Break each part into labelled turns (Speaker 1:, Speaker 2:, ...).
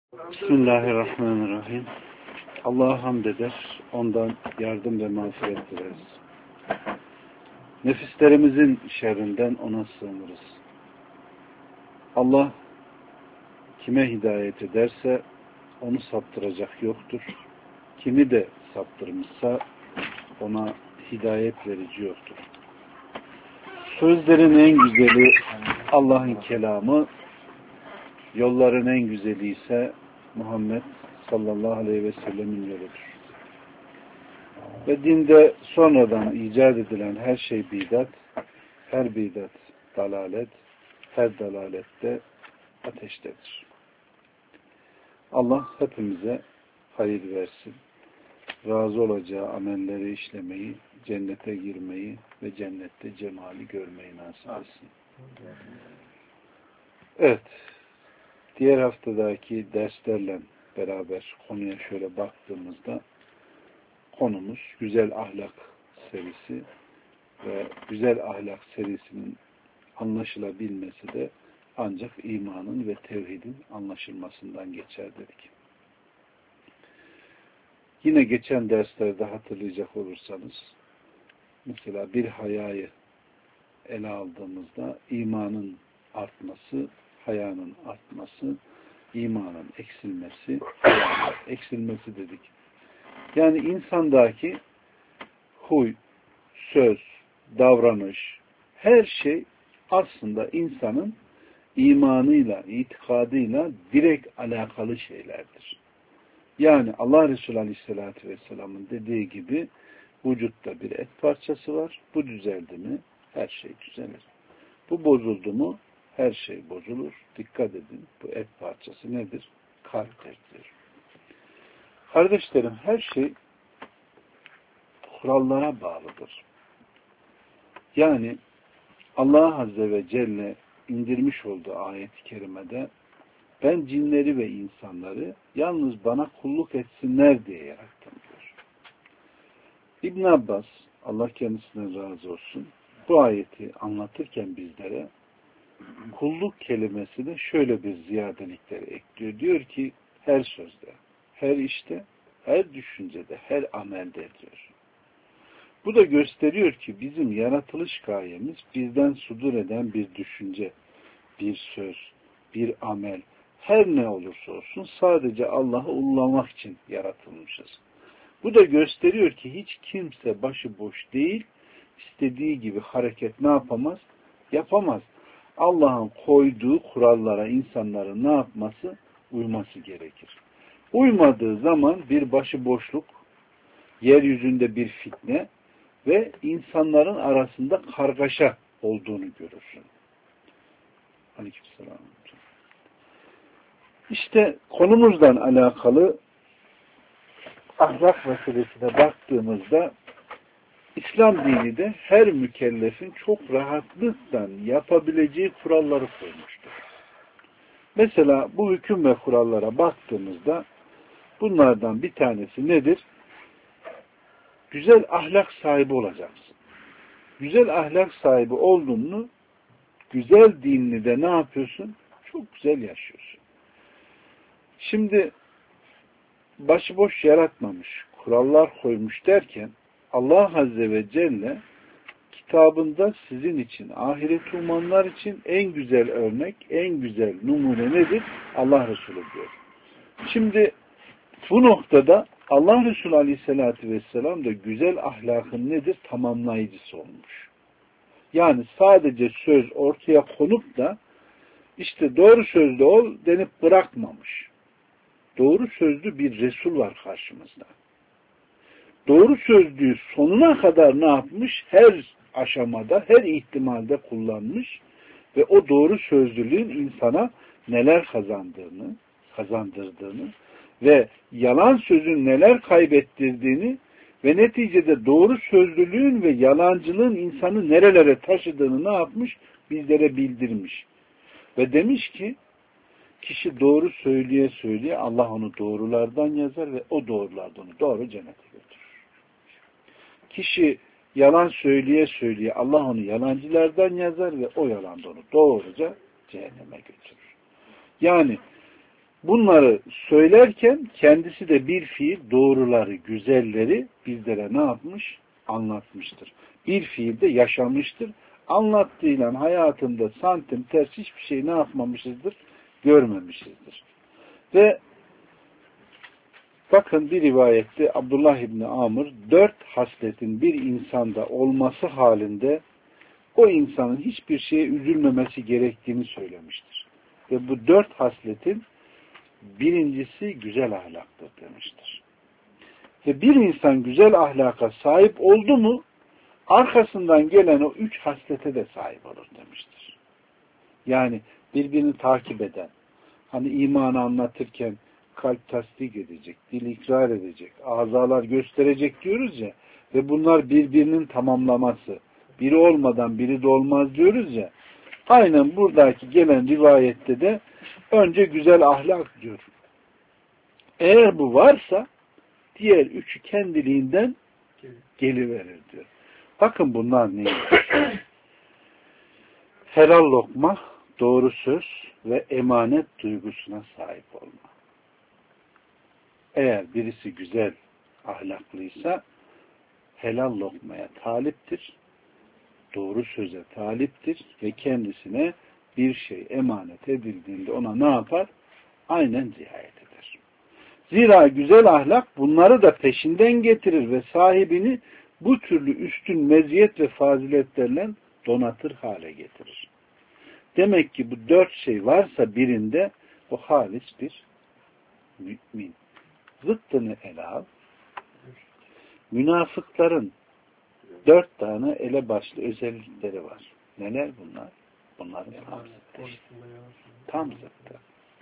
Speaker 1: Bismillahirrahmanirrahim. Allah'a hamd eder, ondan yardım ve mağfiret dileriz. Nefislerimizin şerrinden ona sığınırız. Allah kime hidayet ederse onu saptıracak yoktur. Kimi de saptırmışsa ona hidayet verici yoktur. Sözlerin en güzeli Allah'ın kelamı, yolların en güzeli ise Muhammed sallallahu aleyhi ve sellemin yoludur. Ve dinde sonradan icat edilen her şey bidat, her bidat dalalet, her dalalette ateştedir. Allah hepimize hayır versin. Razı olacağı amelleri işlemeyi, cennete girmeyi ve cennette cemali görmeyi nasip etsin. Evet. Diğer haftadaki derslerle beraber konuya şöyle baktığımızda konumuz güzel ahlak serisi ve güzel ahlak serisinin anlaşılabilmesi de ancak imanın ve tevhidin anlaşılmasından geçer dedik. Yine geçen derslerde hatırlayacak olursanız mesela bir hayayı ele aldığımızda imanın artması, hayanın artması, imanın eksilmesi, eksilmesi dedik. Yani insandaki huy, söz, davranış, her şey aslında insanın imanıyla, itikadıyla direkt alakalı şeylerdir. Yani Allah Resulü Aleyhisselatü Vesselam'ın dediği gibi vücutta bir et parçası var. Bu düzeldi mi her şey düzelir. Bu bozuldu mu her şey bozulur. Dikkat edin. Bu et parçası nedir? Kalptir. Kardeşlerim, her şey kurallara bağlıdır. Yani Allah Azze ve Celle indirmiş olduğu ayet-i kerimede ben cinleri ve insanları yalnız bana kulluk etsinler diye yarattım diyor. İbn Abbas, Allah kendisinden razı olsun, bu ayeti anlatırken bizlere kulluk kelimesine şöyle bir ziyadelikleri ekliyor. Diyor ki her sözde, her işte, her düşüncede, her amelde diyor. Bu da gösteriyor ki bizim yaratılış gayemiz bizden sudur eden bir düşünce, bir söz, bir amel, her ne olursa olsun sadece Allah'ı ulullamak için yaratılmışız. Bu da gösteriyor ki hiç kimse başıboş değil, istediği gibi hareket ne yapamaz? Yapamaz. Allah'ın koyduğu kurallara insanların ne yapması? Uyması gerekir. Uymadığı zaman bir başıboşluk, yeryüzünde bir fitne ve insanların arasında kargaşa olduğunu görürsün. Aleykümselam. İşte konumuzdan alakalı ahlak meselesine baktığımızda İslam dini de her mükellefin çok rahatlıkla yapabileceği kuralları koymuştur. Mesela bu hüküm ve kurallara baktığımızda bunlardan bir tanesi nedir? Güzel ahlak sahibi olacaksın. Güzel ahlak sahibi oldun mu güzel dinini de ne yapıyorsun? Çok güzel yaşıyorsun. Şimdi başıboş yaratmamış, kurallar koymuş derken Allah Azze ve Celle kitabında sizin için, ahiret umanlar için en güzel örnek, en güzel numune nedir? Allah Resulü diyor. Şimdi bu noktada Allah Resulü Aleyhisselatü Vesselam da güzel ahlakın nedir? Tamamlayıcısı olmuş. Yani sadece söz ortaya konup da işte doğru sözlü ol denip bırakmamış. Doğru sözlü bir Resul var karşımızda. Doğru sözlüğü sonuna kadar ne yapmış? Her aşamada, her ihtimalde kullanmış ve o doğru sözlülüğün insana neler kazandırdığını ve yalan sözün neler kaybettirdiğini ve neticede doğru sözlülüğün ve yalancılığın insanı nerelere taşıdığını ne yapmış? Bizlere bildirmiş. Ve demiş ki kişi doğru söyleye söyleye Allah onu doğrulardan yazar ve o doğrulardan onu doğru cennete götürür. Kişi yalan söyleye söyleye Allah onu yalancılardan yazar ve o yalandan onu doğruca cehenneme götürür. Yani bunları söylerken kendisi de bir fiil doğruları, güzelleri bizlere ne yapmış? Anlatmıştır. Bir fiilde yaşamıştır. Anlattığıyla hayatında santim ters hiçbir şey ne yapmamışızdır? Görmemişizdir. Ve bakın bir rivayette Abdullah İbni Amr 4 hasletin bir insanda olması halinde o insanın hiçbir şeye üzülmemesi gerektiğini söylemiştir. Ve bu 4 hasletin birincisi güzel ahlaktır demiştir. Ve bir insan güzel ahlaka sahip oldu mu arkasından gelen o 3 haslete de sahip olur demiştir. Yani birbirini takip eden, hani imanı anlatırken kalp tasdik edecek, dil ikrar edecek, azalar gösterecek diyoruz ya ve bunlar birbirinin tamamlaması. Biri olmadan biri de olmaz diyoruz ya. Aynen buradaki gelen rivayette de önce güzel ahlak diyor. Eğer bu varsa diğer üçü kendiliğinden geliverir diyor. Bakın bunlar neymiş? Helal lokma, doğru söz ve emanet duygusuna sahip olma. Eğer birisi güzel ahlaklıysa helal lokmaya taliptir, doğru söze taliptir ve kendisine bir şey emanet edildiğinde ona ne yapar? Aynen riayet eder. Zira güzel ahlak bunları da peşinden getirir ve sahibini bu türlü üstün meziyet ve faziletlerle donatır hale getirir. Demek ki bu 4 şey varsa birinde o halis bir mümin. Zıttını ele al. Münafıkların 4 tane elebaşlı özellikleri var. Neler bunlar? Bunların tam zıttı işte. Tam zıttı.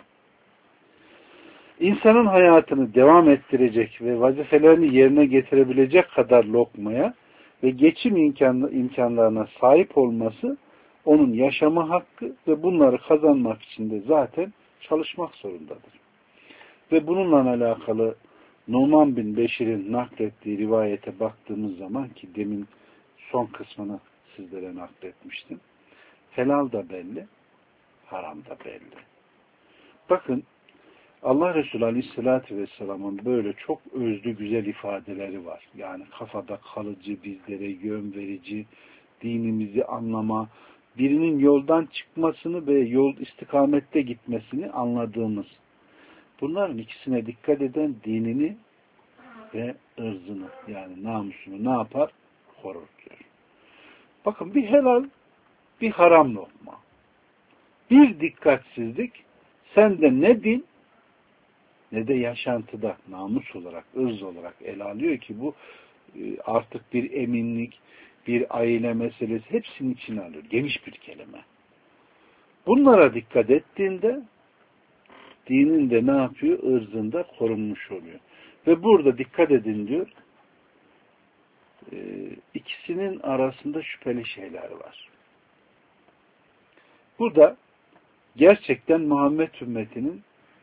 Speaker 1: İnsanın hayatını devam ettirecek ve vazifelerini yerine getirebilecek kadar lokmaya ve geçim imkanlarına sahip olması onun yaşama hakkı ve bunları kazanmak için de zaten çalışmak zorundadır. Ve bununla alakalı Numan bin Beşir'in naklettiği rivayete baktığımız zaman ki demin son kısmını sizlere nakletmiştim. Helal da belli, haram da belli. Bakın Allah Resulü Aleyhisselatü Vesselam'ın böyle çok özlü güzel ifadeleri var. Yani kafada kalıcı, bizlere yön verici, dinimizi anlama, birinin yoldan çıkmasını ve yol istikamette gitmesini anladığımız. Bunların ikisine dikkat eden dinini ve ırzını yani namusunu ne yapar? Korur diyor. Bakın bir helal, bir haram lokma. Bir dikkatsizlik sende ne din ne de yaşantıda namus olarak, ırz olarak ele alıyor ki bu artık bir eminlik, bir aile meselesi hepsinin içine alıyor. Geniş bir kelime. Bunlara dikkat ettiğinde dininde ne yapıyor? Irzında korunmuş oluyor. Ve burada dikkat edin diyor ikisinin arasında şüpheli şeyler var. Bu da gerçekten Muhammed ümmetinin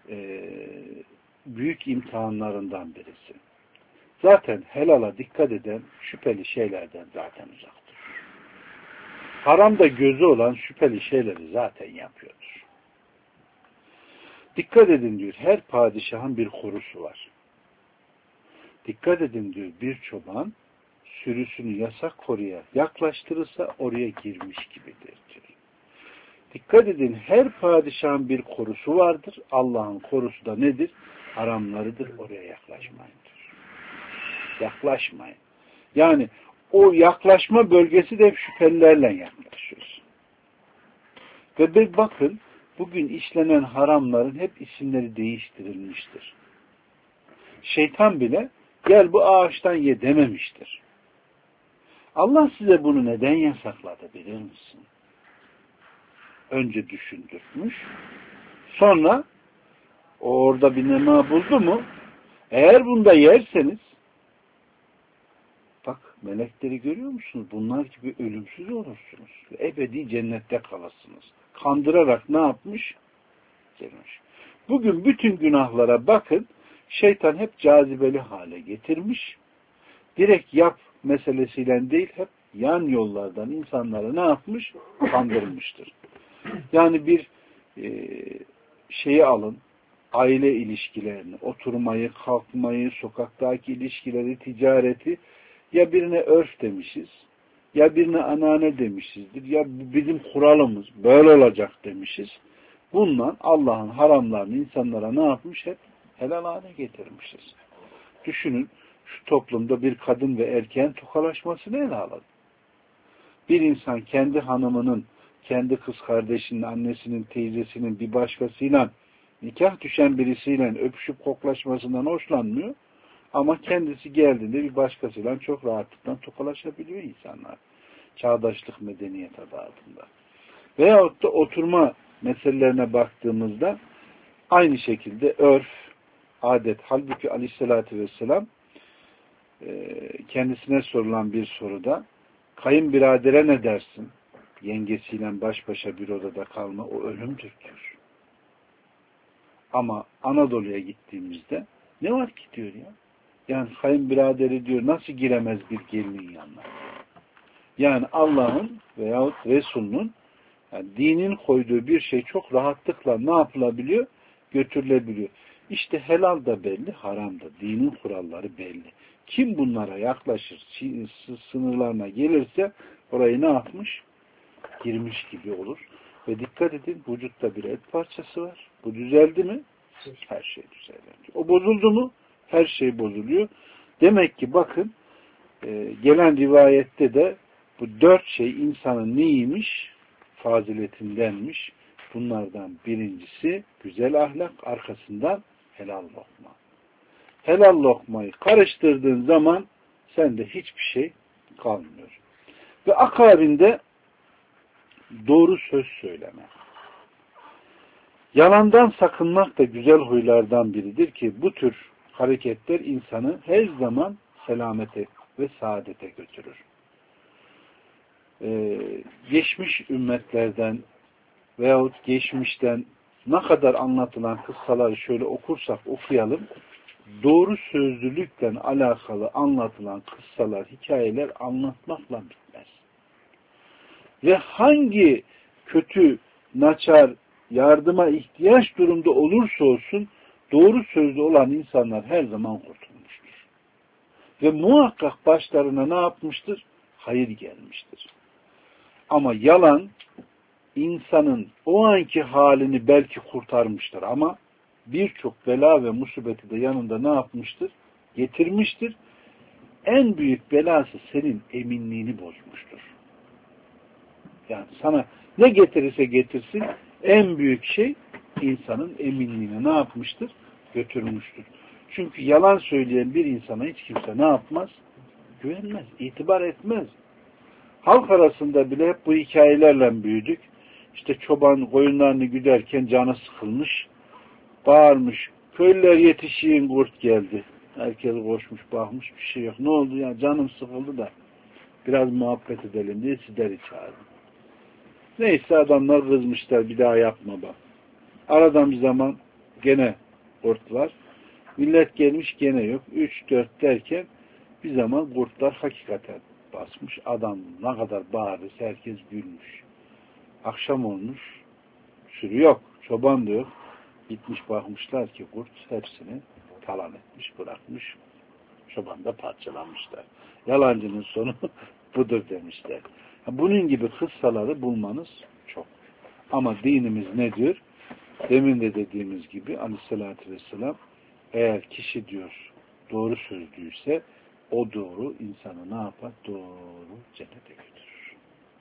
Speaker 1: büyük imtihanlarından birisi. Zaten helala dikkat eden şüpheli şeylerden zaten uzaktır. Haramda gözü olan şüpheli şeyleri zaten yapıyordur. Dikkat edin diyor, her padişahın bir korusu var. Dikkat edin diyor, bir çoban sürüsünü yasak koruya yaklaştırırsa oraya girmiş gibidir diyor. Dikkat edin, her padişahın bir korusu vardır. Allah'ın korusu da nedir? Haramlarıdır. Oraya yaklaşmayın diyor. Yaklaşmayın. Yani o yaklaşma bölgesi de hep şüphelilerle yaklaşıyoruz. Ve bir bakın, bugün işlenen haramların hep isimleri değiştirilmiştir. Şeytan bile gel bu ağaçtan ye dememiştir. Allah size bunu neden yasakladı bilir misin? Önce düşündürmüş. Sonra orada bir nema buldu mu? Eğer bunda yerseniz bak melekleri görüyor musunuz? Bunlar gibi ölümsüz olursunuz. Ebedi cennette kalırsınız. Kandırarak ne yapmış? Gelmiş. Bugün bütün günahlara bakın. Şeytan hep cazibeli hale getirmiş. Direkt yap meselesiyle değil hep yan yollardan insanları ne yapmış? Kandırmıştır. Yani bir şeyi alın, aile ilişkilerini, oturmayı, kalkmayı, sokaktaki ilişkileri, ticareti ya birine örf demişiz, ya birine anane demişizdir, ya bizim kuralımız böyle olacak demişiz. Bundan Allah'ın haramlarını insanlara ne yapmış? Hep helal hale getirmişiz. Düşünün, şu toplumda bir kadın ve erkeğin tokalaşmasını ele alalım. Bir insan kendi hanımının, kendi kız kardeşinin, annesinin, teyzesinin bir başkasıyla, nikah düşen birisiyle öpüşüp koklaşmasından hoşlanmıyor. Ama kendisi geldiğinde bir başkasıyla çok rahatlıkla tokalaşabiliyor insanlar. Çağdaşlık, medeniyet adı altında. Veyahut da oturma meselelerine baktığımızda aynı şekilde örf, adet. Halbuki aleyhissalatü vesselam kendisine sorulan bir soruda kayınbiradere ne dersin? Yengesiyle baş başa bir odada kalma o ölümdür diyor. Ama Anadolu'ya gittiğimizde ne var ki diyor ya? Yani kayınbiraderi diyor nasıl giremez bir gelinin yanına? Yani Allah'ın veyahut Resul'ün yani dinin koyduğu bir şey çok rahatlıkla ne yapılabiliyor? Götürülebiliyor. İşte helal da belli, haram da. Dinin kuralları belli. Kim bunlara yaklaşır, sınırlarına gelirse orayı ne yapmış? Girmiş gibi olur. Ve dikkat edin, vücutta bir et parçası var. Bu düzeldi mi? Her şey düzelir. O bozuldu mu? Her şey bozuluyor. Demek ki bakın, gelen rivayette de bu 4 şey insanın neymiş? Faziletindenmiş. Bunlardan birincisi güzel ahlak, arkasından helal lokma. Helal lokmayı karıştırdığın zaman sende hiçbir şey kalmıyor. Ve akabinde doğru söz söyleme. Yalandan sakınmak da güzel huylardan biridir ki bu tür hareketler insanı her zaman selamete ve saadete götürür. Geçmiş ümmetlerden veyahut geçmişten ne kadar anlatılan kıssaları şöyle okursak okuyalım, doğru sözlülükle alakalı anlatılan kıssalar, hikayeler anlatmakla bitmez. Ve hangi kötü, naçar, yardıma ihtiyaç durumda olursa olsun doğru sözlü olan insanlar her zaman kurtulmuştur. Ve muhakkak başlarına ne yapmıştır? Hayır gelmiştir. Ama yalan insanın o anki halini belki kurtarmıştır ama birçok bela ve musibeti de yanında ne yapmıştır? Getirmiştir. En büyük belası senin eminliğini bozmuştur. Yani sana ne getirirse getirsin en büyük şey insanın eminliğini ne yapmıştır? Götürmüştür. Çünkü yalan söyleyen bir insana hiç kimse ne yapmaz? Güvenmez, itibar etmez. Halk arasında bile hep bu hikayelerle büyüdük. İşte çoban koyunlarını güderken canı sıkılmış, bağırmış. Köylüler yetişiyin kurt geldi. Herkes koşmuş, bakmış bir şey yok. Ne oldu ya? Canım sıkıldı da biraz muhabbet edelim diye sizleri çağırdım. Neyse adamlar kızmışlar bir daha yapma bak. Aradan bir zaman gene kurt var. Millet gelmiş gene yok. 3-4 derken bir zaman kurtlar hakikaten basmış. Adam ne kadar bağırırsa herkes gülmüş. Akşam olmuş. Sürü yok. Çoban da yok. Gitmiş bakmışlar ki kurt hepsini talan etmiş, bırakmış. Çoban da parçalanmışlar. Yalancının sonu budur demişler. Bunun gibi kıssaları bulmanız çok. Ama dinimiz ne diyor? Demin de dediğimiz gibi aleyhissalatü vesselam eğer kişi diyor doğru sözlüyse o doğru insanı ne yapar? Doğru cennete götürür.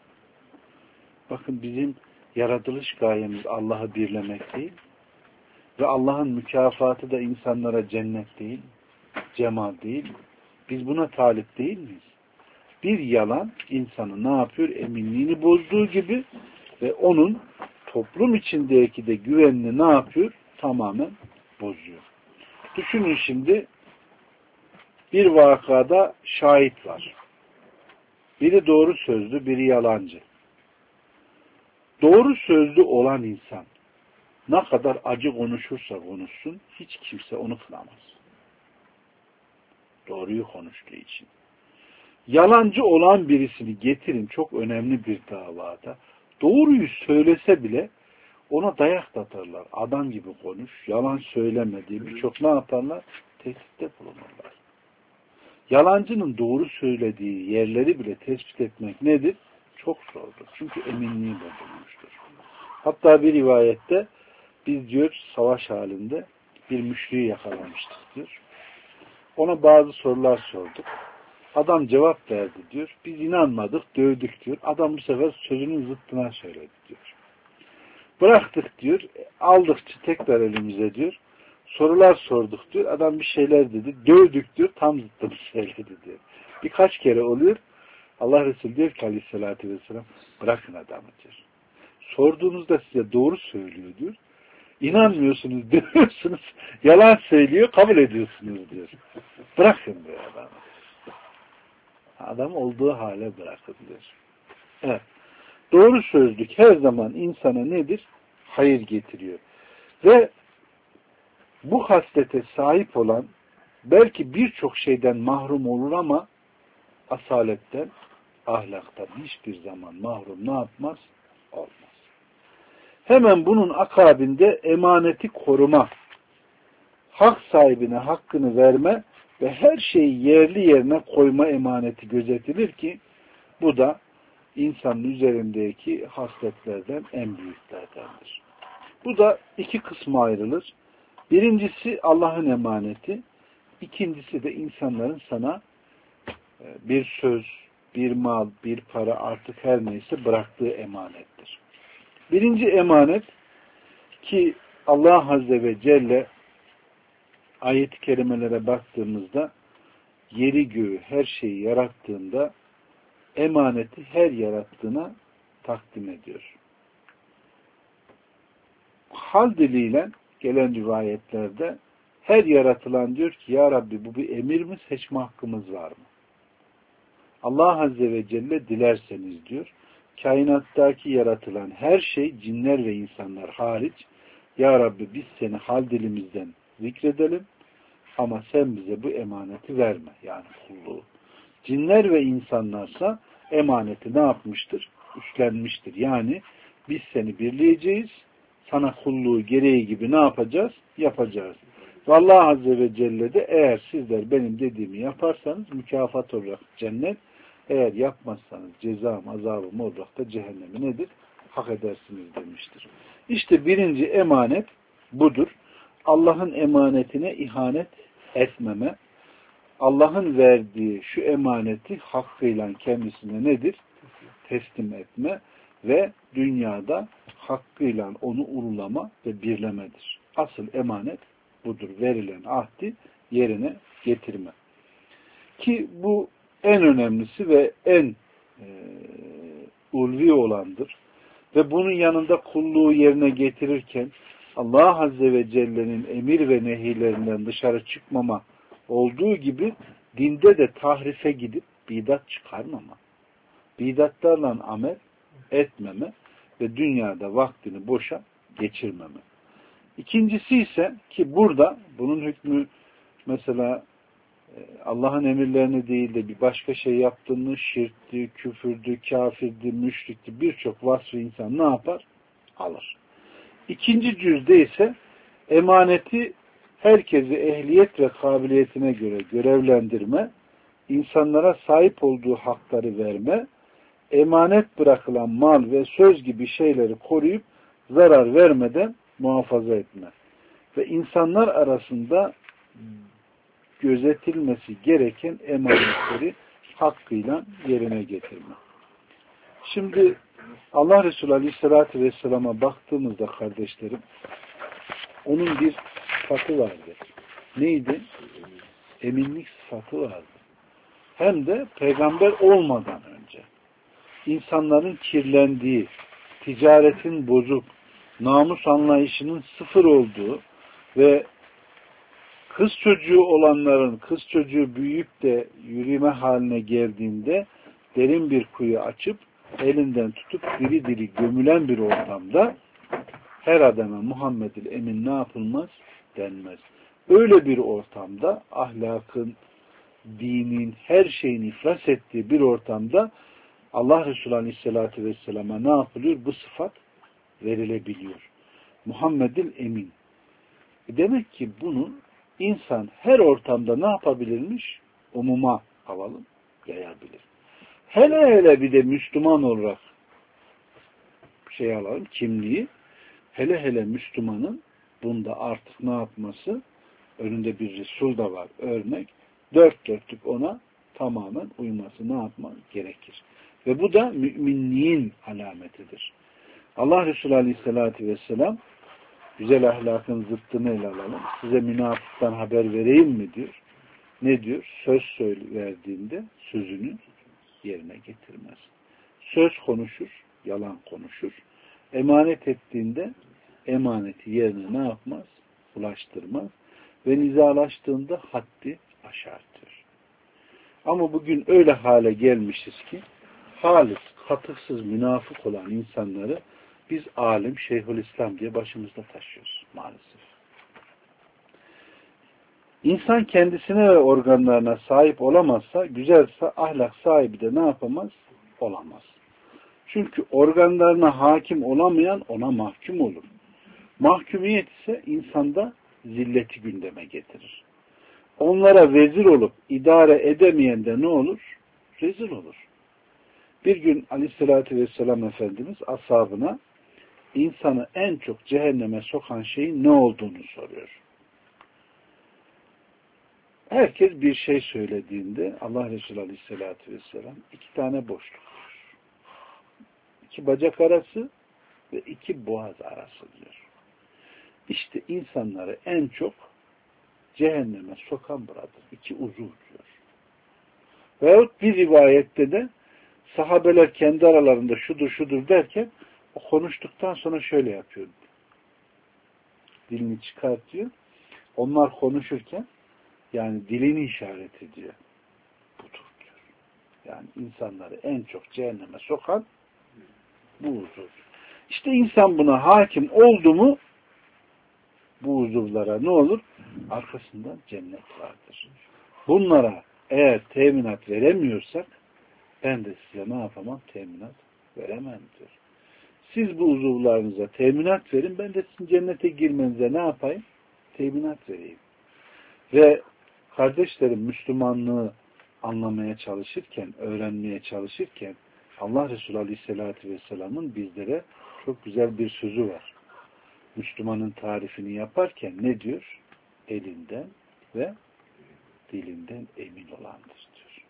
Speaker 1: Bakın bizim yaratılış gayemiz Allah'ı birlemek değil ve Allah'ın mükafatı da insanlara cennet değil, cemal değil. Biz buna talip değil miyiz? Bir yalan insanı ne yapıyor? Eminliğini bozduğu gibi ve onun toplum içindeki de güvenini ne yapıyor? Tamamen bozuyor. Düşünün şimdi bir vakada şahit var. Biri doğru sözlü, biri yalancı. Doğru sözlü olan insan ne kadar acı konuşursa konuşsun hiç kimse onu kınamaz. Doğruyu konuştuğu için. Yalancı olan birisini getirin çok önemli bir davada. Doğruyu söylese bile Ona dayak da atarlar. Adam gibi konuş, yalan söyleme diye birçok ne yaparlar? Tehditte bulunurlar. Yalancının doğru söylediği yerleri bile tespit etmek nedir? Çok zordur. Çünkü eminliği bozulmuştur. Hatta bir rivayette biz diyor savaş halinde bir müşriği yakalamıştık diyor. Ona bazı sorular sorduk. Adam cevap verdi diyor. Biz inanmadık, dövdük diyor. Adam bu sefer sözünün zıttına söyledi diyor. Bıraktık diyor. Aldıkça tekrar elimize diyor. Sorular sorduk diyor. Adam bir şeyler dedi. Dövdük diyor. Tam zıttını söyledi diyor. Birkaç kere oluyor. Allah Resulü diyor ki aleyhissalatü vesselam bırakın adamı diyor. Sorduğunuzda size doğru söylüyor diyor. İnanmıyorsunuz, dövüyorsunuz. Yalan söylüyor, kabul ediyorsunuz diyor. Bırakın diyor adamı. Adam olduğu hale bırakın diyor. Evet. Doğru sözlük her zaman insana nedir? Hayır getiriyor. Ve bu haslete sahip olan belki birçok şeyden mahrum olur ama asaletten, ahlaktan hiçbir zaman mahrum ne yapmaz? Olmaz. Hemen bunun akabinde emaneti koruma, hak sahibine hakkını verme ve her şeyi yerli yerine koyma emaneti gözetilir ki bu da insanın üzerindeki hasletlerden en büyüklerdendir. Bu da iki kısma ayrılır. Birincisi Allah'ın emaneti, ikincisi de insanların sana bir söz, bir mal, bir para artık her neyse bıraktığı emanettir. Birinci emanet ki Allah Azze ve Celle ayet-i kerimelere baktığımızda yeri göğü her şeyi yarattığında emaneti her yarattığına takdim ediyor. Hal diliyle gelen rivayetlerde her yaratılan diyor ki ya Rabbi bu bir emir mi, seçme hakkımız var mı? Allah Azze ve Celle dilerseniz diyor kainattaki yaratılan her şey cinler ve insanlar hariç ya Rabbi biz seni hal dilimizden zikredelim ama sen bize bu emaneti verme. Yani kulluğu. Cinler ve insanlarsa emaneti ne yapmıştır? Üstlenmiştir. Yani biz seni birleyeceğiz. Sana kulluğu gereği gibi ne yapacağız? Yapacağız. Ve Allah Azze ve Celle de eğer sizler benim dediğimi yaparsanız mükafat olarak cennet, eğer yapmazsanız cezam, azabım olarak da cehennemi nedir? Hak edersiniz demiştir. İşte birinci emanet budur. Allah'ın emanetine ihanet etmeme, Allah'ın verdiği şu emaneti hakkıyla kendisine nedir? Teslim etme ve dünyada hakkıyla onu ululama ve birlemedir. Asıl emanet budur. Verilen ahdi yerine getirme. Ki bu en önemlisi ve en ulvi olandır. Ve bunun yanında kulluğu yerine getirirken Allah Azze ve Celle'nin emir ve nehirlerinden dışarı çıkmama olduğu gibi dinde de tahrife gidip bidat çıkarmama, bidatlarla amel etmeme ve dünyada vaktini boşa geçirmeme. İkincisi ise ki burada bunun hükmü mesela Allah'ın emirlerini değil de bir başka şey yaptığını şirkti, küfürdü, kafirdi, müşrikti birçok vasfı insan ne yapar? Alır. İkinci cüzde ise emaneti herkesi ehliyet ve kabiliyetine göre görevlendirme, insanlara sahip olduğu hakları verme, emanet bırakılan mal ve söz gibi şeyleri koruyup zarar vermeden muhafaza etme ve insanlar arasında gözetilmesi gereken emanetleri hakkıyla yerine getirme. Şimdi Allah Resulü Aleyhisselatü Vesselam'a baktığımızda kardeşlerim, onun bir sıfatı vardı. Neydi? Eminlik sıfatı vardı. Hem de peygamber olmadan önce. İnsanların kirlendiği, ticaretin bozuk, namus anlayışının sıfır olduğu ve kız çocuğu olanların kız çocuğu büyüyüp de yürüme haline geldiğinde derin bir kuyu açıp elinden tutup diri diri gömülen bir ortamda her adama Muhammed'il Emin ne yapılmaz? Denmez. Öyle bir ortamda ahlakın, dinin, her şeyin iflas ettiği bir ortamda Allah Resulü Aleyhisselatü Vesselam'a ne yapılıyor? Bu sıfat verilebiliyor. Muhammed'il Emin. Demek ki bunu insan her ortamda ne yapabilirmiş? Umuma alalım, yayabilir. Hele bir de Müslüman olarak alalım, kimliği. Hele Müslümanın bunda artık ne yapması? Önünde bir Resul da var, örnek. Dört dörtlük ona tamamen uyması ne yapmak gerekir? Ve bu da müminliğin alametidir. Allah Resulü Aleyhisselatü Vesselam güzel ahlakın zıttını ele alalım. Size münafıktan haber vereyim mi diyor. Ne diyor? Söz verdiğinde sözünü yerine getirmez. Söz konuşur, yalan konuşur. Emanet ettiğinde emaneti yerine ne yapmaz? Ulaştırmaz. Ve nizalaştığında haddi aşar diyor. Ama bugün öyle hale gelmişiz ki halis, katıksız, münafık olan insanları biz alim, Şeyhülislam diye başımızda taşıyoruz maalesef. İnsan kendisine ve organlarına sahip olamazsa, güzelse ahlak sahibi de ne yapamaz? Olamaz. Çünkü organlarına hakim olamayan ona mahkum olur. Mahkumiyet ise insanda zilleti gündeme getirir. Onlara vezir olup idare edemeyen de ne olur? Rezil olur. Bir gün Aleyhisselatü Vesselam Efendimiz ashabına insanı en çok cehenneme sokan şeyin ne olduğunu soruyor. Herkes bir şey söylediğinde Allah Resulü Aleyhisselatü Vesselam 2 tane boşluk var. 2 bacak arası ve 2 boğaz arası diyor. İşte insanları en çok cehenneme sokan buradır. 2 uzuv diyor. Veyahut bir rivayette de sahabeler kendi aralarında şudur derken o konuştuktan sonra şöyle yapıyor. Dilini çıkartıyor. Onlar konuşurken yani dilini işaret ediyor. Budur diyor. Yani insanları en çok cehenneme sokan bu uzuv. İşte insan buna hakim oldu mu bu uzuvlara ne olur? Arkasından cennet vardır. Bunlara eğer teminat veremiyorsak ben de size ne yapamam? Teminat veremem diyor. Siz bu uzuvlarınıza teminat verin, ben de sizin cennete girmenize ne yapayım? Teminat vereyim. Ve kardeşlerim Müslümanlığı anlamaya çalışırken, öğrenmeye çalışırken Allah Resulü Aleyhisselatü Vesselam'ın bizlere çok güzel bir sözü var. Müslümanın tarifini yaparken ne diyor? Elinden ve dilinden emin olandır diyor.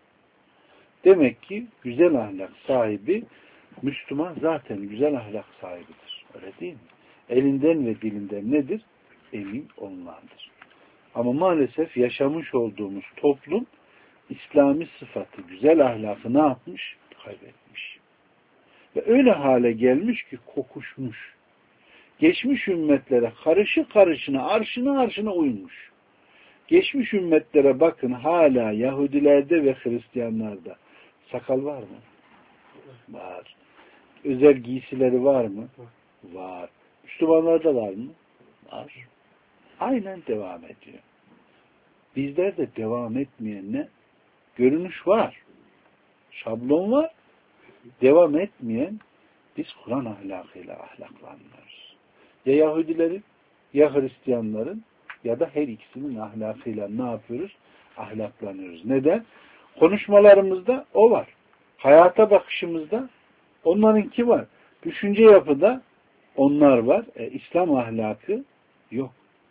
Speaker 1: Demek ki güzel ahlak sahibi Müslüman zaten güzel ahlak sahibidir. Öyle değil mi? Elinden ve dilinden nedir? Emin olunandır. Ama maalesef yaşamış olduğumuz toplum İslami sıfatı, güzel ahlakı ne yapmış? Kaybetmiş. Ve öyle hale gelmiş ki kokuşmuş. Geçmiş ümmetlere karışına, arşına uymuş. Geçmiş ümmetlere bakın hala Yahudilerde ve Hristiyanlarda sakal var mı? Var. Özel giysileri var mı? Var. Müslümanlarda var mı? Var. Aynen devam ediyor. Bizlerde devam etmeyen ne? Görünüş var. Şablon var. Devam etmeyen biz Kur'an ahlakıyla ahlaklanmıyoruz. Ya Yahudilerin ya Hristiyanların ya da her ikisinin ahlakıyla ne yapıyoruz? Ahlaklanıyoruz. Neden? Konuşmalarımızda o var. Hayata bakışımızda onlarınki var. Düşünce yapıda onlar var. İslam ahlakı yok.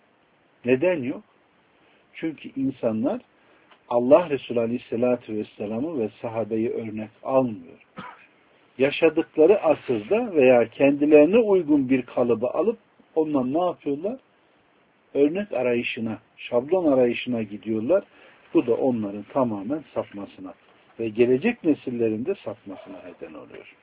Speaker 1: Neden yok? Çünkü insanlar Allah Resulü Aleyhisselatü Vesselam'ı ve sahabeyi örnek almıyor. Yaşadıkları asırda veya kendilerine uygun bir kalıbı alıp ondan ne yapıyorlar? Örnek arayışına, şablon arayışına gidiyorlar. Bu da onların tamamen sapmasına ve gelecek nesillerin de sapmasına neden oluyor.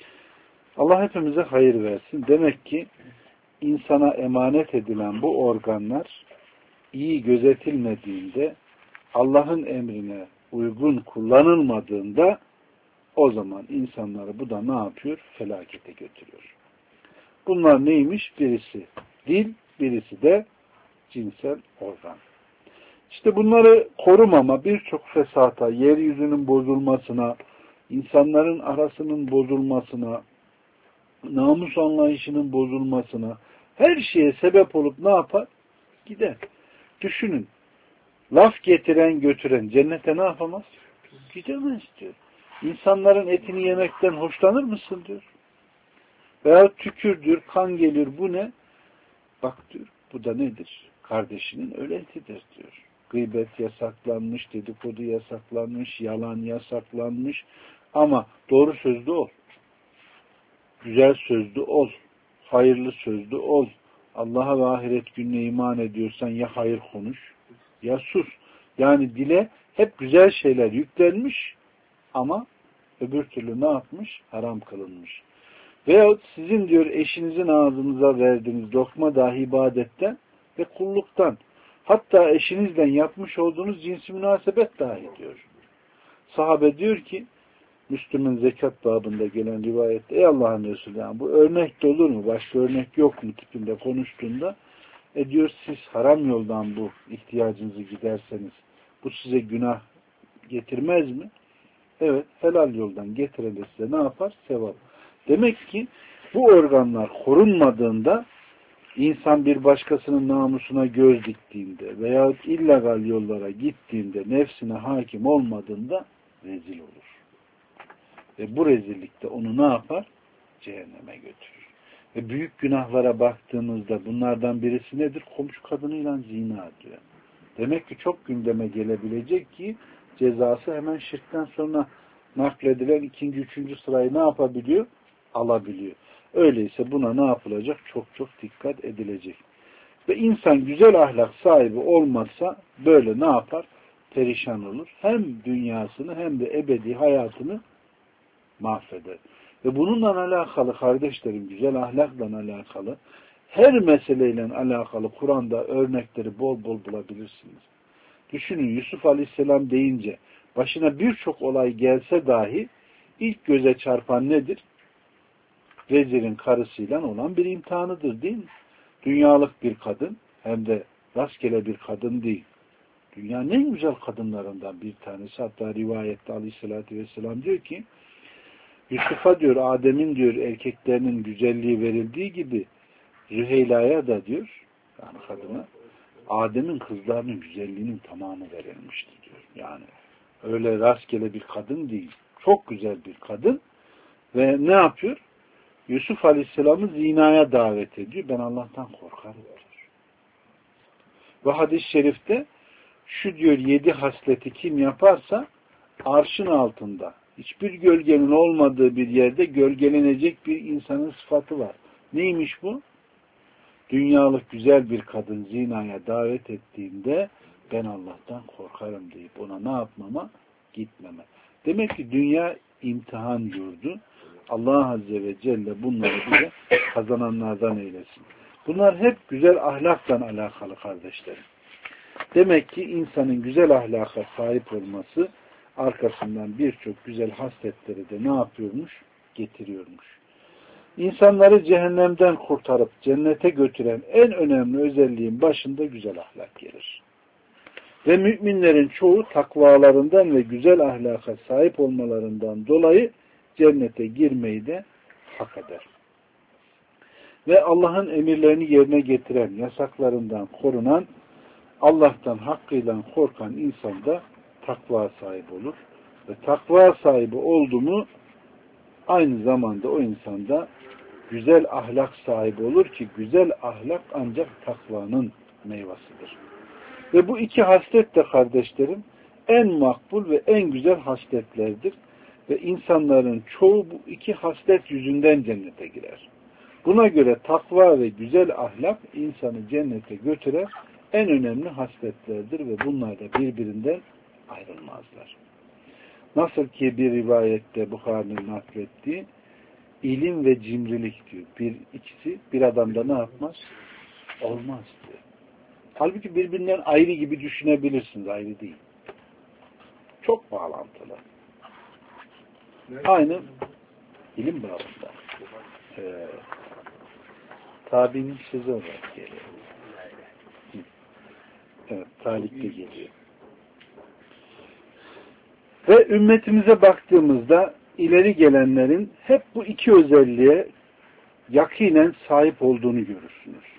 Speaker 1: Allah hepimize hayır versin. Demek ki insana emanet edilen bu organlar iyi gözetilmediğinde, Allah'ın emrine uygun kullanılmadığında o zaman insanları bu da ne yapıyor? Felakete götürüyor. Bunlar neymiş? Birisi dil, birisi de cinsel organ. İşte bunları korumama birçok fesata, yeryüzünün bozulmasına, insanların arasının bozulmasına, namus anlayışının bozulmasına, Her şeye sebep olup ne yapar? Gider. Düşünün. Laf getiren götüren cennete ne yapamaz? Gidemez diyor. İnsanların etini yemekten hoşlanır mısın diyor. Veya tükürdür, kan gelir, bu ne? Bak diyor, bu da nedir? Kardeşinin ölü etidir diyor. Gıybet yasaklanmış, dedikodu yasaklanmış, yalan yasaklanmış. Ama doğru sözlü ol. Güzel sözlü ol. Hayırlı sözlü ol. Allah'a ve ahiret gününe iman ediyorsan ya hayır konuş ya sus. Yani dile hep güzel şeyler yüklenmiş ama öbür türlü ne yapmış? Haram kılınmış. Veyahut sizin diyor eşinizin ağzınıza verdiğiniz lokma dahi ibadetten ve kulluktan. Hatta eşinizle yapmış olduğunuz cinsi münasebet dahi diyor. Sahabe diyor ki Müslüm'ün zekat babında gelen rivayette ey Allah'ın Resulü yani bu örnek de olur mu? Başka örnek yok mu tipinde konuştuğunda diyor siz haram yoldan bu ihtiyacınızı giderseniz bu size günah getirmez mi? Evet, helal yoldan getirene size ne yapar? Sevap. Demek ki bu organlar korunmadığında insan bir başkasının namusuna göz diktiğinde veya illegal yollara gittiğinde nefsine hakim olmadığında rezil olur. Ve bu rezillikte onu ne yapar? Cehenneme götürür. Ve büyük günahlara baktığımızda bunlardan birisi nedir? Komşu kadınıyla zina diyor. Demek ki çok gündeme gelebilecek ki cezası hemen şirkten sonra nakledilen ikinci, üçüncü sırayı ne yapabiliyor? Alabiliyor. Öyleyse buna ne yapılacak? Çok çok dikkat edilecek. Ve insan güzel ahlak sahibi olmazsa böyle ne yapar? Perişan olur. Hem dünyasını hem de ebedi hayatını mahveder. Ve bununla alakalı kardeşlerim, güzel ahlakla alakalı her meseleyle alakalı Kur'an'da örnekleri bol bol bulabilirsiniz. Düşünün Yusuf Aleyhisselam deyince başına birçok olay gelse dahi ilk göze çarpan nedir? Vezirin karısıyla olan bir imtihanıdır değil mi? Dünyalık bir kadın hem de rastgele bir kadın değil. Dünyanın en güzel kadınlarından bir tanesi. Hatta rivayette Aleyhisselatü Vesselam diyor ki Yusuf'a diyor Adem'in diyor erkeklerinin güzelliği verildiği gibi Züheyla'ya da diyor yani kadına Adem'in kızlarının güzelliğinin tamamı verilmişti diyor. Yani öyle rastgele bir kadın değil. Çok güzel bir kadın ve ne yapıyor? Yusuf Aleyhisselam'ı zinaya davet ediyor. Ben Allah'tan korkarım diyor. Ve hadis-i şerifte şu diyor 7 hasleti kim yaparsa arşın altında hiçbir gölgenin olmadığı bir yerde gölgelenecek bir insanın sıfatı var. Neymiş bu? Dünyalık güzel bir kadın zinaya davet ettiğinde ben Allah'tan korkarım deyip ona ne yapmama? Gitmeme. Demek ki dünya imtihan yurdu. Allah Azze ve Celle bunları bize kazananlardan eylesin. Bunlar hep güzel ahlakla alakalı kardeşlerim. Demek ki insanın güzel ahlaka sahip olması arkasından birçok güzel hasletleri de ne yapıyormuş? Getiriyormuş. İnsanları cehennemden kurtarıp cennete götüren en önemli özelliğin başında güzel ahlak gelir. Ve müminlerin çoğu takvalarından ve güzel ahlaka sahip olmalarından dolayı cennete girmeyi de hak eder. Ve Allah'ın emirlerini yerine getiren, yasaklarından korunan, Allah'tan hakkıyla korkan insan da takva sahibi olur. Ve takva sahibi oldu mu aynı zamanda o insanda güzel ahlak sahibi olur ki güzel ahlak ancak takvanın meyvasıdır. Ve bu iki haslet de kardeşlerim en makbul ve en güzel hasletlerdir. Ve insanların çoğu bu iki haslet yüzünden cennete girer. Buna göre takva ve güzel ahlak insanı cennete götüren en önemli hasletlerdir ve bunlar da birbirinden ayrılmazlar. Nasıl ki bir rivayette Bukhari'nin naklettiği ilim ve cimrilik diyor. İkisi bir adamda ne yapmaz? Olmaz diyor. Halbuki birbirinden ayrı gibi düşünebilirsiniz. Ayrı değil. Çok bağlantılı. Aynı ilim bağlamında. Tabi'nin sözü olarak geliyor. Evet, talikte geliyor. Ve ümmetimize baktığımızda ileri gelenlerin hep bu iki özelliğe yakinen sahip olduğunu görürsünüz.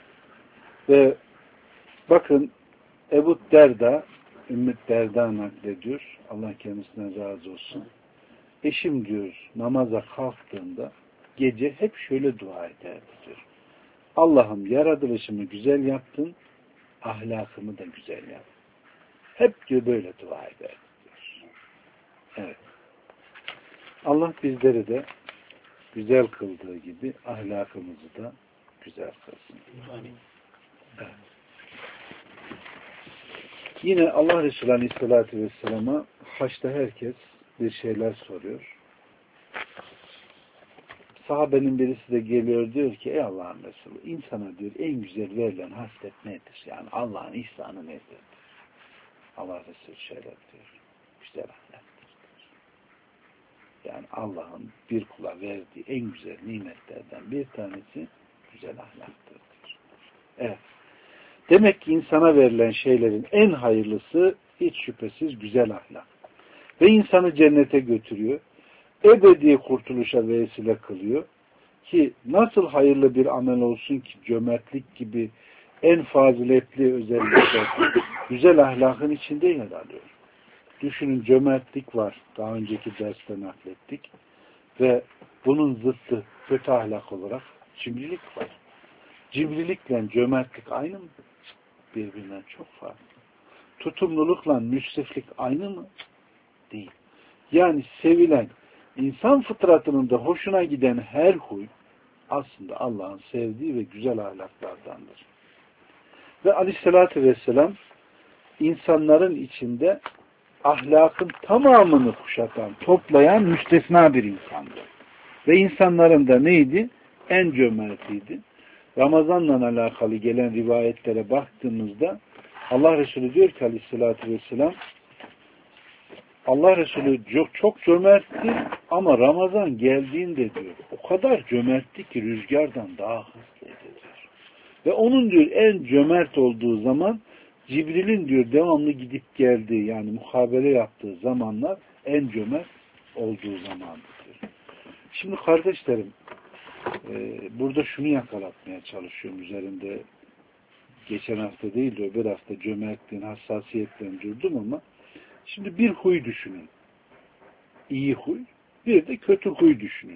Speaker 1: Ve bakın Ebu Derda, Ümmü Derda naklediyor. Allah kendisinden razı olsun. Eşim diyor namaza kalktığında gece hep şöyle dua ederdi diyor. Allah'ım yaratılışımı güzel yaptın, ahlakımı da güzel yap. Hep diyor böyle dua ederdi diyor. Evet. Allah bizleri de güzel kıldığı gibi ahlakımızı da güzel kılsın. Evet. Yine Allah Resulü Aleyhisselatü Vesselam'a haçta herkes bir şeyler soruyor. Sahabenin birisi de geliyor diyor ki ey Allah'ın Resulü insana diyor en güzel verilen haslet nedir? Yani Allah'ın ihsanı nedir? Allah Resulü şöyle diyor. Güzel ahlaktır. Yani Allah'ın bir kula verdiği en güzel nimetlerden bir tanesi güzel ahlaktır diyor. Evet. Demek ki insana verilen şeylerin en hayırlısı hiç şüphesiz güzel ahlak. Ve insanı cennete götürüyor. Ebedi kurtuluşa vesile kılıyor. Ki nasıl hayırlı bir amel olsun ki cömertlik gibi en faziletli özellikler güzel ahlakın içinde yer alıyor. Düşünün cömertlik var. Daha önceki derste naklettik. Ve bunun zıttı kötü ahlak olarak cimrilik var. Cimrilikle cömertlik aynı mı? Birbirinden çok farklı. Tutumlulukla müsriflik aynı mı? Değil. Yani sevilen, insan fıtratının da hoşuna giden her huy aslında Allah'ın sevdiği ve güzel ahlaklardandır. Ve Aleyhisselatü Vesselam insanların içinde ahlakın tamamını kuşatan, toplayan müstesna bir insandı. Ve insanların da neydi? En cömertiydi. Ramazan'la alakalı gelen rivayetlere baktığımızda Allah Resulü diyor ki Aleyhisselatü Vesselam Allah Resulü çok cömertti ama Ramazan geldiğinde diyor o kadar cömertti ki rüzgardan daha hızlıydı diyor. Ve onun diyor en cömert olduğu zaman Cibril'in diyor devamlı gidip geldiği yani muhabere yaptığı zamanlar en cömert olduğu zamandır diyor. Şimdi kardeşlerim burada şunu yakalatmaya çalışıyorum üzerinde geçen hafta değil de öbür hafta cömertliğin hassasiyetten durdum ama şimdi bir huy düşünün. İyi huy, bir de kötü huy düşünün.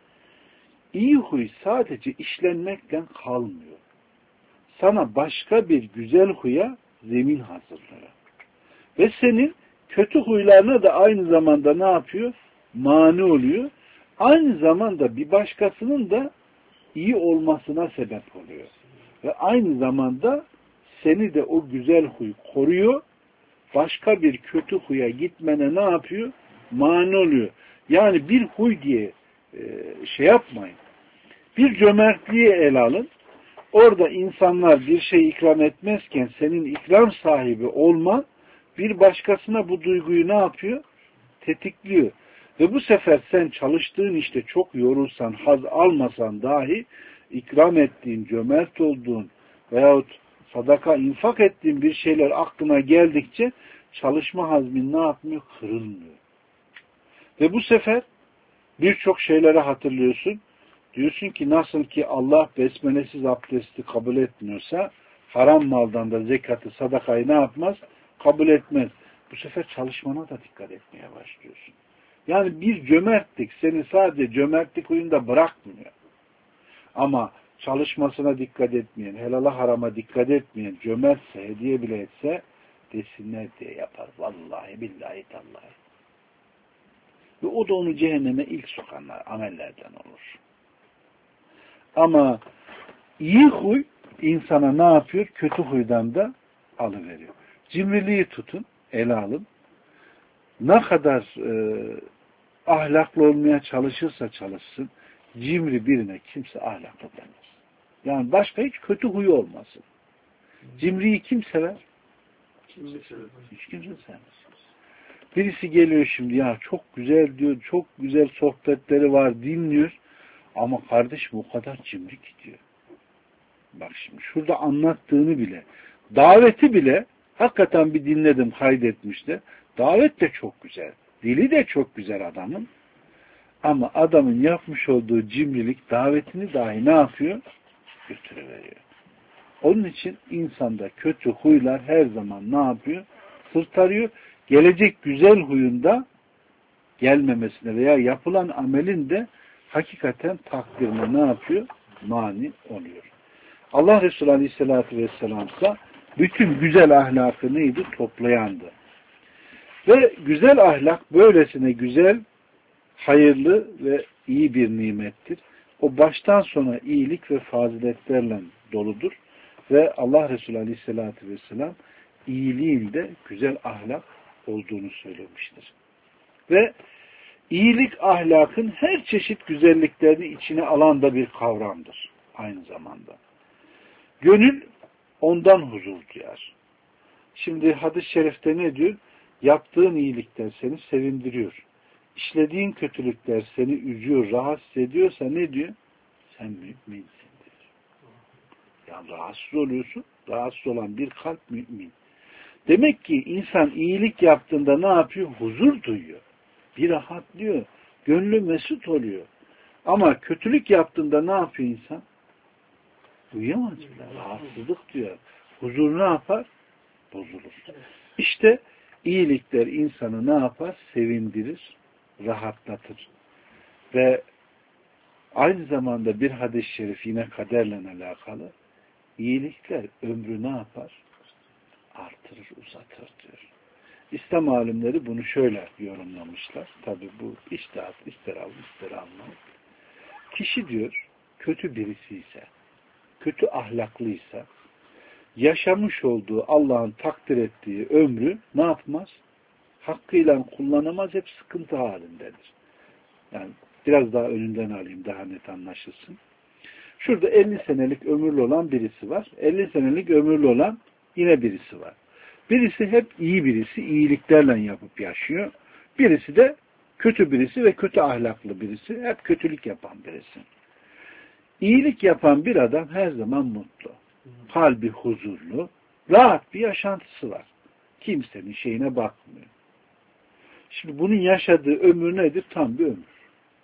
Speaker 1: İyi huy sadece işlenmekle kalmıyor. Sana başka bir güzel huya zemin hazırlıyor. Ve senin kötü huylarına da aynı zamanda ne yapıyor? Mani oluyor. Aynı zamanda bir başkasının da iyi olmasına sebep oluyor. Ve aynı zamanda seni de o güzel huy koruyor. Başka bir kötü huya gitmene ne yapıyor? Mani oluyor. Yani bir huy diye şey yapmayın. Bir cömertliği ele alın. Orada insanlar bir şey ikram etmezken senin ikram sahibi olman bir başkasına bu duyguyu ne yapıyor? Tetikliyor. Ve bu sefer sen çalıştığın işte çok yorulsan, haz almasan dahi ikram ettiğin, cömert olduğun veyahut sadaka, infak ettiğin bir şeyler aklına geldikçe çalışma hazmin ne yapmıyor? Kırılmıyor. Ve bu sefer birçok şeyleri hatırlıyorsun. Diyorsun ki nasıl ki Allah besmelesiz abdesti kabul etmiyorsa haram maldan da zekatı, sadakayı ne yapmaz? Kabul etmez. Bu sefer çalışmana da dikkat etmeye başlıyorsun. Yani bir cömertlik seni sadece cömertlik huyunda bırakmıyor. Ama çalışmasına dikkat etmeyen, helala harama dikkat etmeyen, cömertse, hediye bile etse desinler diye yapar. Vallahi billahi tallahi. Ve o da onu cehenneme ilk sokanlar, amellerden olur. Ama iyi huy insana ne yapıyor? Kötü huydan da alıveriyor. Cimriliği tutun, ele alın. Ne kadar ahlaklı olmaya çalışırsa çalışsın, cimri birine kimse ahlaklı demez. Yani başka hiç kötü huyu olmasın. Cimriyi kim sever? Hiç kimse sevmez. Birisi geliyor şimdi ya çok güzel diyor, çok güzel sohbetleri var dinliyor. Ama kardeşim o kadar cimri gidiyor. Bak şimdi şurada anlattığını bile, daveti bile hakikaten bir dinledim, kaydetmişti. Davet de çok güzel. Dili de çok güzel adamın. Ama adamın yapmış olduğu cimrilik davetini dahi ne yapıyor? Götürüveriyor. Onun için insanda kötü huylar her zaman ne yapıyor? Sırtarıyor. Gelecek güzel huyunda gelmemesine veya yapılan amelin de hakikaten takdirine ne yapıyor? Mani oluyor. Allah Resulü Aleyhisselatü Vesselam ise bütün güzel ahlakı neydi? Toplayandı. Ve güzel ahlak böylesine güzel, hayırlı ve iyi bir nimettir. O baştan sona iyilik ve faziletlerle doludur. Ve Allah Resulü Aleyhisselatü Vesselam iyiliğin de güzel ahlak olduğunu söylemiştir. Ve iyilik ahlakın her çeşit güzelliklerini içine alan da bir kavramdır aynı zamanda. Gönül ondan huzur duyar. Şimdi hadis-i şerifte ne diyor? Yaptığın iyilikler seni sevindiriyor. İşlediğin kötülükler seni üzüyor, rahatsız ediyorsa ne diyor? Sen müminsin diyor. Yani rahatsız oluyorsun. Rahatsız olan bir kalp mümin. Demek ki insan iyilik yaptığında ne yapıyor? Huzur duyuyor. Bir rahatlıyor. Gönlü mesut oluyor. Ama kötülük yaptığında ne yapıyor insan? Duyamaz bile. Rahatsızlık duyar. Huzur ne yapar? Bozulur. İşte iyilikler insanı ne yapar? Sevindirir, rahatlatır. Ve aynı zamanda bir hadis-i şerif yine kaderle alakalı. İyilikler ömrü ne yapar? Artırır, uzatır diyor. İslam alimleri bunu şöyle yorumlamışlar. Tabi bu içtihat, ister al, ister alma. Kişi diyor, kötü birisi ise, kötü ahlaklıysa, yaşamış olduğu Allah'ın takdir ettiği ömrü ne yapmaz? Hakkıyla kullanamaz, hep sıkıntı halindedir. Yani biraz daha önünden alayım, daha net anlaşılsın. Şurada 50 senelik ömürlü olan birisi var. 50 senelik ömürlü olan yine birisi var. Birisi hep iyi birisi, iyiliklerle yapıp yaşıyor. Birisi de kötü birisi ve kötü ahlaklı birisi, hep kötülük yapan birisi. İyilik yapan bir adam her zaman mutlu. Kalbi huzurlu, rahat bir yaşantısı var. Kimsenin şeyine bakmıyor. Şimdi bunun yaşadığı ömür nedir? Tam bir ömür.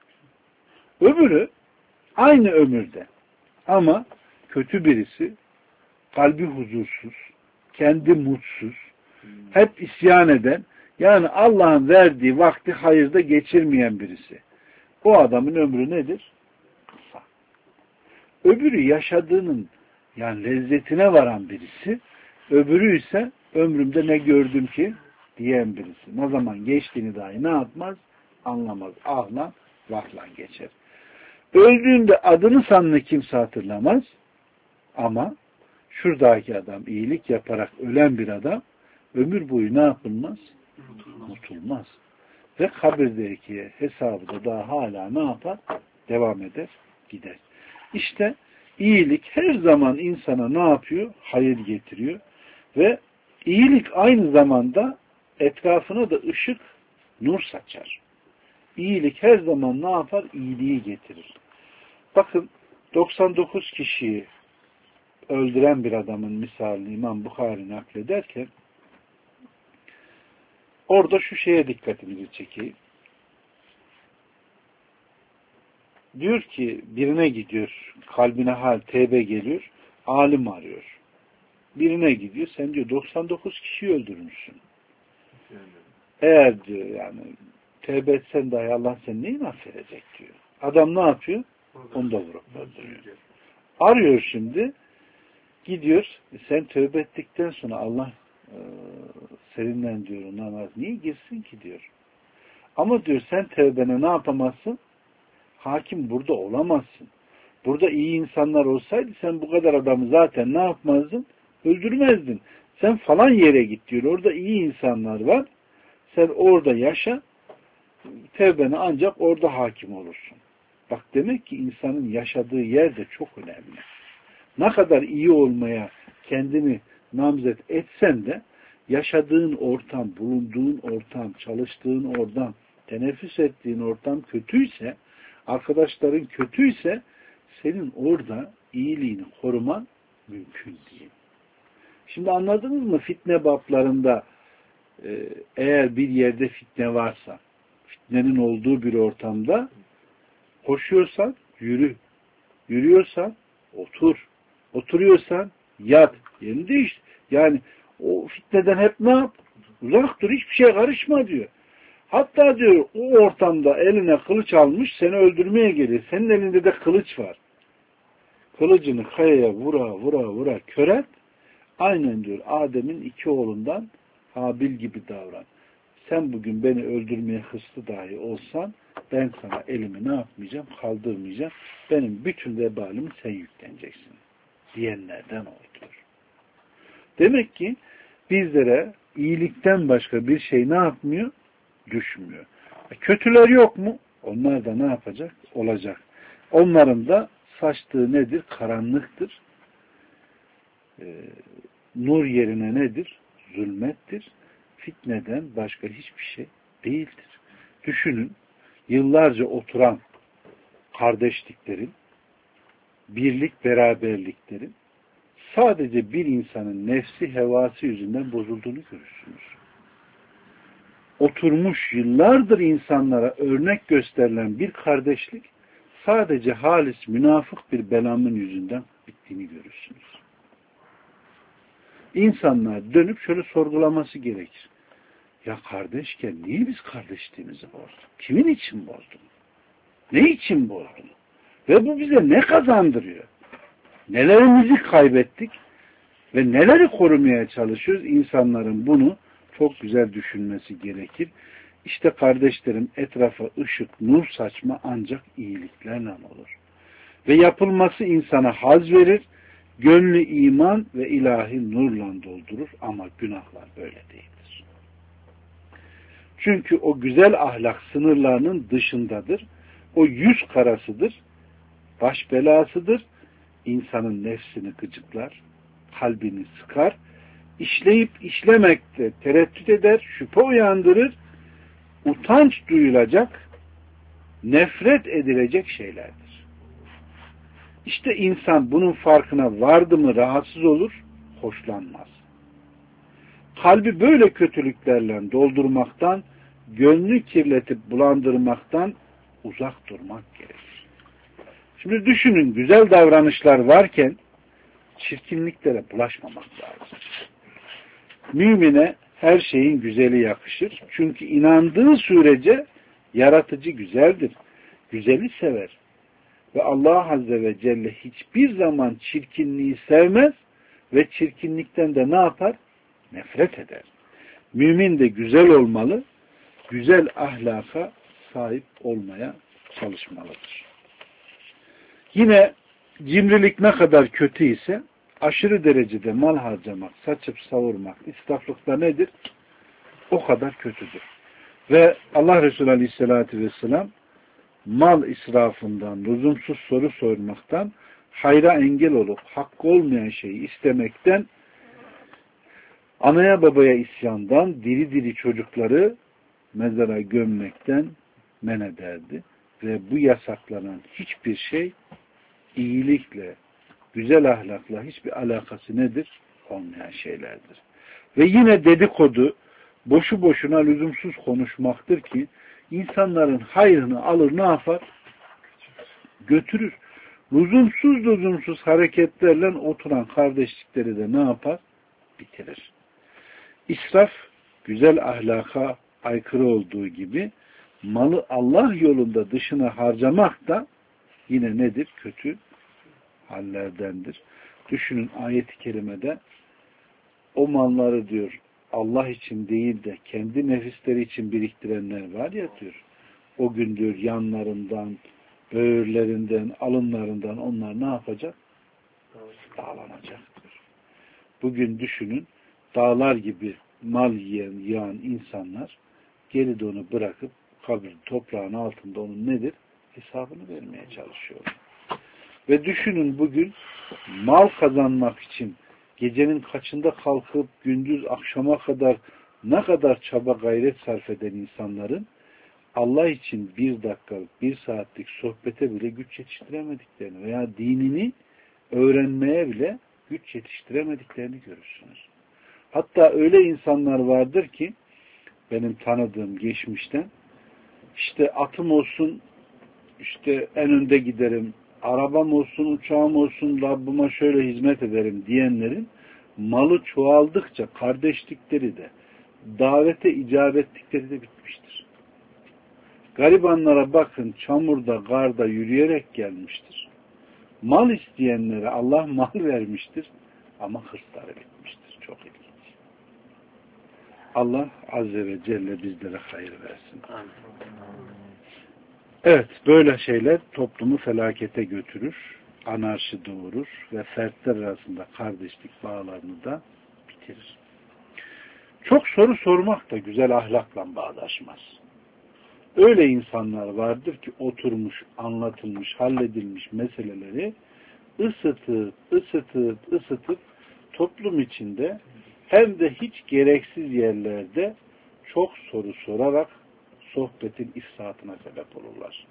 Speaker 1: Öbürü aynı ömürde. Ama kötü birisi, kalbi huzursuz, kendi mutsuz, hep isyan eden, yani Allah'ın verdiği vakti hayırda geçirmeyen birisi. O adamın ömrü nedir? Kısa. Öbürü yaşadığının yani lezzetine varan birisi, öbürü ise ömrümde ne gördüm ki diyen birisi. Ne zaman geçtiğini dahi ne yapmaz? Anlamaz. Ahlan, vahlan geçer. Öldüğünde adını sanını kimse hatırlamaz ama şuradaki adam iyilik yaparak ölen bir adam ömür boyu ne yapılmaz? Unutulmaz. Ve kabirdeki hesabı da daha hala ne yapar? Devam eder, gider. İşte iyilik her zaman insana ne yapıyor? Hayır getiriyor. Ve iyilik aynı zamanda etrafına da ışık, nur saçar. İyilik her zaman ne yapar? İyiliği getirir. Bakın 99 kişiyi öldüren bir adamın misalini İmam Bukhari naklederken orada şu şeye dikkatinizi çekeyim. Diyor ki birine gidiyor, kalbine hal, tevbe geliyor, alim arıyor. Birine gidiyor, sen diyor 99 kişiyi öldürmüşsün. Eğer diyor yani tevbe etsen dahi Allah seni neyi affedecek diyor. Adam ne yapıyor? Onu da vurup öldürüyor. Arıyor şimdi, gidiyor, sen tövbe ettikten sonra Allah seninle diyor namaz niye girsin ki diyor. Ama diyor sen tövbene ne yapamazsın? Hakim burada olamazsın. Burada iyi insanlar olsaydı sen bu kadar adamı zaten ne yapmazdın? Öldürmezdin. Sen falan yere git diyor. Orada iyi insanlar var. Sen orada yaşa. Tevbene ancak orada hakim olursun. Bak demek ki insanın yaşadığı yer de çok önemli. Ne kadar iyi olmaya kendini namzet etsen de yaşadığın ortam, bulunduğun ortam, çalıştığın ortam, teneffüs ettiğin ortam kötüyse, arkadaşların kötüyse senin orada iyiliğini koruman mümkün değil. Şimdi anladınız mı fitne bablarında eğer bir yerde fitne varsa, fitnenin olduğu bir ortamda koşuyorsan yürü, yürüyorsan otur, oturuyorsan yat, yerini değiştir. Yani o fitneden hep ne yap? Uzak dur, hiçbir şeye karışma diyor. Hatta diyor o ortamda eline kılıç almış seni öldürmeye geliyor. Senin elinde de kılıç var. Kılıcını kayaya vura kör et. Aynen diyor Adem'in iki oğlundan Habil gibi davran. Sen bugün beni öldürmeye hırslı dahi olsan ben sana elimi ne yapmayacağım? Kaldırmayacağım. Benim bütün vebalimi sen yükleneceksin. Diyenlerden oldu. Demek ki bizlere iyilikten başka bir şey ne yapmıyor? Düşmüyor. Kötüler yok mu? Onlar da ne yapacak? Olacak. Onların da saçtığı nedir? Karanlıktır. Nur yerine nedir? Zulmettir. Fitneden başka hiçbir şey değildir. Düşünün, yıllarca oturan kardeşliklerin, birlik beraberliklerin sadece bir insanın nefsi hevası yüzünden bozulduğunu görürsünüz. Oturmuş yıllardır insanlara örnek gösterilen bir kardeşlik sadece halis münafık bir belamın yüzünden bittiğini görürsünüz. İnsanlar dönüp şöyle sorgulaması gerekir. Ya kardeşken niye biz kardeşliğimizi bozduk? Kimin için bozduk? Ne için bozduk? Ve bu bize ne kazandırıyor? Nelerimizi kaybettik ve neleri korumaya çalışıyoruz? İnsanların bunu çok güzel düşünmesi gerekir. İşte kardeşlerim etrafa ışık, nur saçma ancak iyiliklerle olur. Ve yapılması insana haz verir, gönlü iman ve ilahi nurla doldurur ama günahlar böyle değildir. Çünkü o güzel ahlak sınırlarının dışındadır. O yüz karasıdır, baş belasıdır, insanın nefsini gıcıklar, kalbini sıkar, işleyip işlemekte tereddüt eder, şüphe uyandırır, utanç duyulacak, nefret edilecek şeylerdir. İşte insan bunun farkına vardı mı rahatsız olur, hoşlanmaz. Kalbi böyle kötülüklerle doldurmaktan, gönlü kirletip bulandırmaktan uzak durmak gerekir. Şimdi düşünün, güzel davranışlar varken çirkinliklere bulaşmamak lazım. Mümine her şeyin güzeli yakışır. Çünkü inandığı sürece yaratıcı güzeldir. Güzeli sever. Ve Allah Azze ve Celle hiçbir zaman çirkinliği sevmez ve çirkinlikten de ne yapar? Nefret eder. Mümin de güzel olmalı, güzel ahlaka sahip olmaya çalışmalıdır. Yine cimrilik ne kadar kötü ise aşırı derecede mal harcamak, saçıp savurmak, israflıkta nedir? O kadar kötüdür. Ve Allah Resulü Aleyhisselatü Vesselam mal israfından, lüzumsuz soru sormaktan, hayra engel olup hakkı olmayan şeyi istemekten, anaya babaya isyandan, diri diri çocukları mezara gömmekten men ederdi. Ve bu yasaklanan hiçbir şey iyilikle, güzel ahlakla hiçbir alakası nedir? Olmayan şeylerdir. Ve yine dedikodu, boşu boşuna lüzumsuz konuşmaktır ki insanların hayrını alır ne yapar? Götürür. Lüzumsuz hareketlerle oturan kardeşlikleri de ne yapar? Bitirir. İsraf, güzel ahlaka aykırı olduğu gibi malı Allah yolunda dışına harcamak da yine nedir? Kötü hallerdendir. Düşünün ayet-i kerimede o malları diyor Allah için değil de kendi nefisleri için biriktirenler var ya diyor. O gün diyor yanlarından, böğürlerinden, alınlarından onlar ne yapacak? Dağlanacaktır. Bugün düşünün dağlar gibi mal yığan insanlar geride onu bırakıp kabir toprağın altında onun nedir? Hesabını vermeye çalışıyorlar. Ve düşünün bugün mal kazanmak için gecenin kaçında kalkıp gündüz akşama kadar ne kadar çaba gayret sarf eden insanların Allah için bir dakikalık, bir saatlik sohbete bile güç yetiştiremediklerini veya dinini öğrenmeye bile güç yetiştiremediklerini görürsünüz. Hatta öyle insanlar vardır ki benim tanıdığım geçmişten işte atım olsun işte en önde giderim, arabam olsun, uçağım olsun, Rabbime şöyle hizmet ederim diyenlerin malı çoğaldıkça kardeşlikleri de, davete icabetlikleri de bitmiştir. Garibanlara bakın, çamurda, karda yürüyerek gelmiştir. Mal isteyenlere Allah mal vermiştir ama hırsları bitmiştir. Çok ilginç. Allah Azze ve Celle bizlere hayır versin. Evet, böyle şeyler toplumu felakete götürür, anarşi doğurur ve fertler arasında kardeşlik bağlarını da bitirir. Çok soru sormak da güzel ahlakla bağdaşmaz. Öyle insanlar vardır ki oturmuş, anlatılmış, halledilmiş meseleleri ısıtıp toplum içinde hem de hiç gereksiz yerlerde çok soru sorarak sohbetin ifsatına sebep olurlar.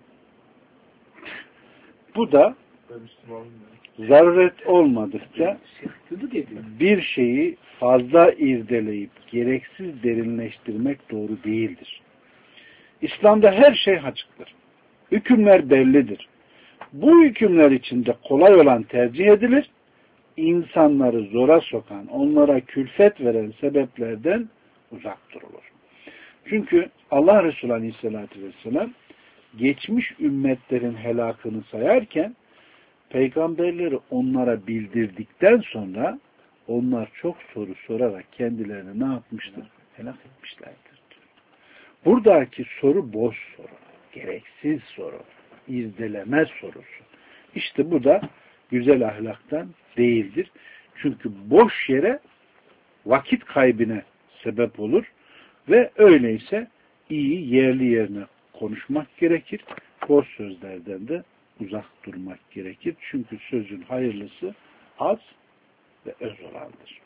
Speaker 1: Bu da zaruret olmadıkça bir şeyi fazla irdeleyip gereksiz derinleştirmek doğru değildir. İslam'da her şey açıktır. Hükümler bellidir. Bu hükümler içinde kolay olan tercih edilir. İnsanları zora sokan, onlara külfet veren sebeplerden uzak durulur. Çünkü Allah Resulü Aleyhisselatü Vesselam geçmiş ümmetlerin helakını sayarken peygamberleri onlara bildirdikten sonra onlar çok soru sorarak kendilerini ne yapmıştır? Helak etmişlerdir. Buradaki soru boş soru, gereksiz soru, irdeleme sorusu. İşte bu da güzel ahlaktan değildir. Çünkü boş yere vakit kaybına sebep olur ve öyleyse iyi yerli yerine konuşmak gerekir. Boş sözlerden de uzak durmak gerekir. Çünkü sözün hayırlısı az ve öz olandır.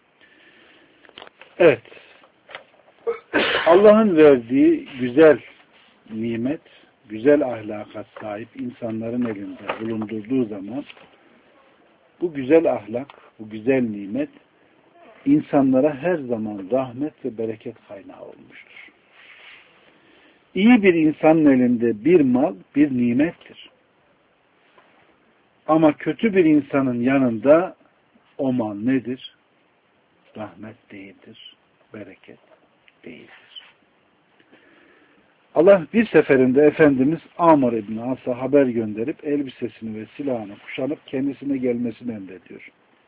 Speaker 1: Evet. Allah'ın verdiği güzel nimet, güzel ahlaka sahip insanların elinde bulundurduğu zaman bu güzel ahlak, bu güzel nimet insanlara her zaman rahmet ve bereket kaynağı olmuştur. İyi bir insanın elinde bir mal, bir nimettir. Ama kötü bir insanın yanında o mal nedir? Rahmet değildir, bereket değildir. Allah bir seferinde Efendimiz Amr İbni As'a haber gönderip elbisesini ve silahını kuşanıp kendisine gelmesini emrediyor.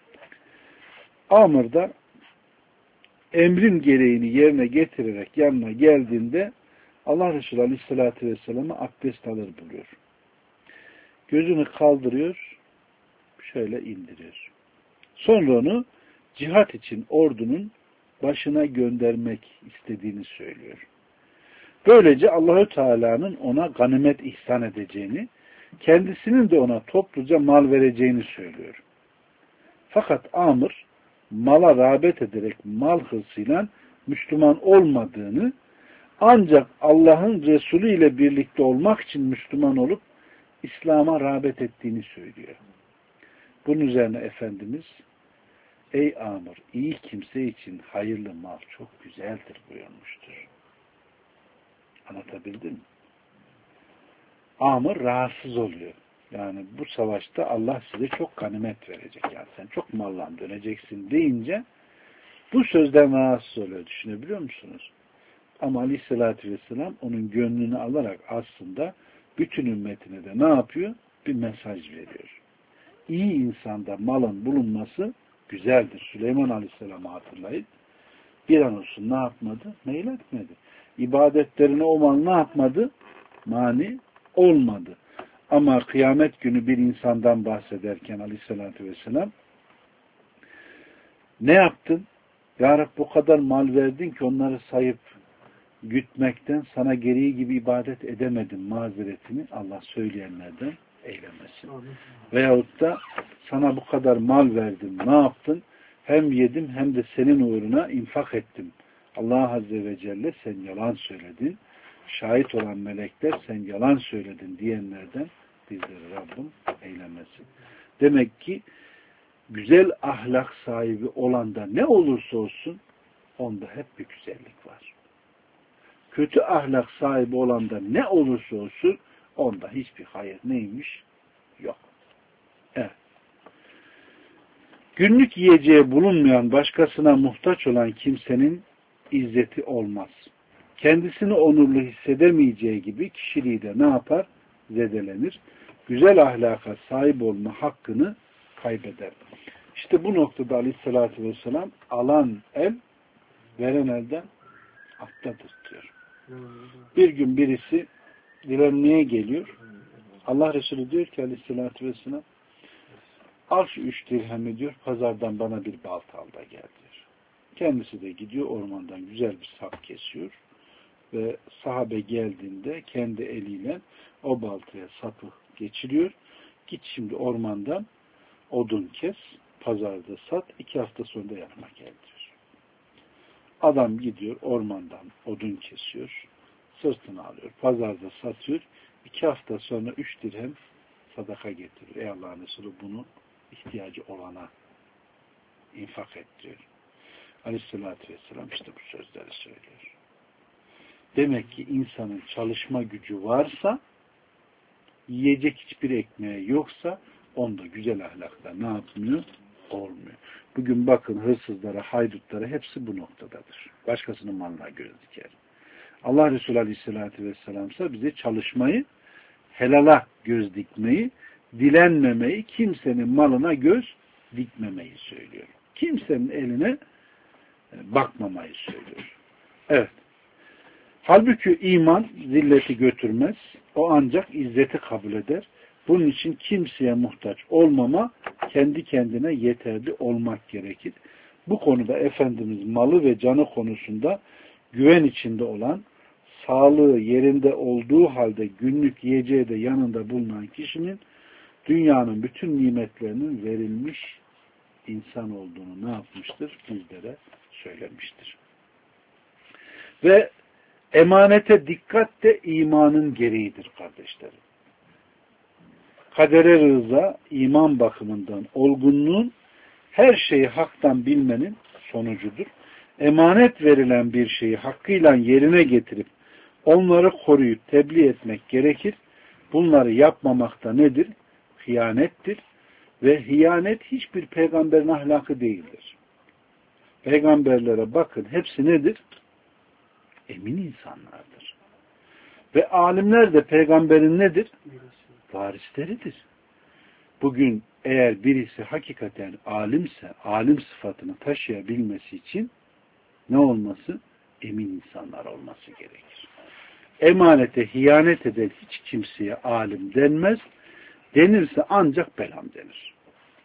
Speaker 1: Amr da emrin gereğini yerine getirerek yanına geldiğinde Allah Resulü Aleyhisselatü Vesselam'a abdest alır buluyor. Gözünü kaldırıyor, şöyle indiriyor. Sonra onu cihat için ordunun başına göndermek istediğini söylüyor. Böylece Allahü Teala'nın ona ganimet ihsan edeceğini, kendisinin de ona topluca mal vereceğini söylüyor. Fakat Amr mala rağbet ederek mal hırsıyla Müslüman olmadığını, ancak Allah'ın Resulü ile birlikte olmak için Müslüman olup İslam'a rağbet ettiğini söylüyor. Bunun üzerine Efendimiz, ey Amr, iyi kimse için hayırlı mal çok güzeldir buyurmuştur. Anlatabildim mi? Amr rahatsız oluyor. Yani bu savaşta Allah size çok ganimet verecek. Yani sen çok malla döneceksin deyince bu sözden rahatsız oluyor. Düşünebiliyor musunuz? Ama Aleyhisselatü Vesselam onun gönlünü alarak aslında bütün ümmetine de ne yapıyor? Bir mesaj veriyor. İyi insanda malın bulunması güzeldir. Süleyman Aleyhisselam'ı hatırlayın. Bir an olsun ne yapmadı? Meyletmedi. İbadetlerine o mal ne yapmadı? Mani olmadı. Ama kıyamet günü bir insandan bahsederken Aleyhisselatü Vesselam ne yaptın? Ya Rabbi bu kadar mal verdin ki onları sayıp gütmekten sana gereği gibi ibadet edemedim mazeretini Allah söyleyenlerden eylemesin. Veyahut da sana bu kadar mal verdim ne yaptın? Hem yedim hem de senin uğruna infak ettim. Allah Azze ve Celle sen yalan söyledin. Şahit olan melekler sen yalan söyledin diyenlerden bizleri Rabbim eylemesin. Demek ki güzel ahlak sahibi olanda ne olursa olsun onda hep bir güzellik var. Kötü ahlak sahibi olanda ne olursa olsun onda hiçbir hayır neymiş? Yok. Evet. Günlük yiyeceği bulunmayan, başkasına muhtaç olan kimsenin izzeti olmaz. Kendisini onurlu hissedemeyeceği gibi kişiliği de ne yapar? Zedelenir. Güzel ahlaka sahip olma hakkını kaybeder. İşte bu noktada Aleyhisselatü Vesselam alan el veren elden aftadır diyor. Bir gün birisi dilenmeye geliyor. Allah Resulü diyor ki Aleyhisselatü Vesselam, al şu 3 dirhemi diyor, pazardan bana bir balta al da gel diyor. Kendisi de gidiyor ormandan güzel bir sap kesiyor ve sahabe geldiğinde kendi eliyle o baltaya sapı geçiriyor. Git şimdi ormandan odun kes, pazarda sat, 2 hafta sonra da yanıma gel diyor. Adam gidiyor ormandan odun kesiyor, sırtını alıyor, pazarda satıyor, 2 hafta sonra 3 dirhem sadaka getiriyor. Ey Allah'ın Resulü, bunu ihtiyacı olana infak et diyor. Aleyhissalatü vesselam işte bu sözleri söylüyor. Demek ki insanın çalışma gücü varsa, yiyecek hiçbir ekmeği yoksa, onda güzel ahlakla ne yapmıyor? Olmuyor. Bugün bakın hırsızlara, haydutlara hepsi bu noktadadır. Başkasının malına göz diker. Allah Resulü Aleyhisselatü Vesselam ise bize çalışmayı, helala göz dikmeyi, dilenmemeyi, kimsenin malına göz dikmemeyi söylüyor. Kimsenin eline bakmamayı söylüyor. Evet. Halbuki iman zilleti götürmez. O ancak izzeti kabul eder. Bunun için kimseye muhtaç olmama, kendi kendine yeterli olmak gerekir. Bu konuda Efendimiz malı ve canı konusunda güven içinde olan, sağlığı yerinde olduğu halde günlük yiyeceği de yanında bulunan kişinin dünyanın bütün nimetlerinin verilmiş insan olduğunu ne yapmıştır? Bizlere söylemiştir. Ve emanete dikkat de imanın gereğidir kardeşlerim. Kadere rıza, iman bakımından olgunluğun, her şeyi haktan bilmenin sonucudur. Emanet verilen bir şeyi hakkıyla yerine getirip onları koruyup tebliğ etmek gerekir. Bunları yapmamak da nedir? Hıyanettir. Ve hıyanet hiçbir peygamberin ahlakı değildir. Peygamberlere bakın, hepsi nedir? Emin insanlardır. Ve alimler de peygamberin nedir? Varisleridir. Bugün eğer birisi hakikaten alimse, alim sıfatını taşıyabilmesi için ne olması? Emin insanlar olması gerekir. Emanete hıyanet eden hiç kimseye alim denmez. Denirse ancak belam denir.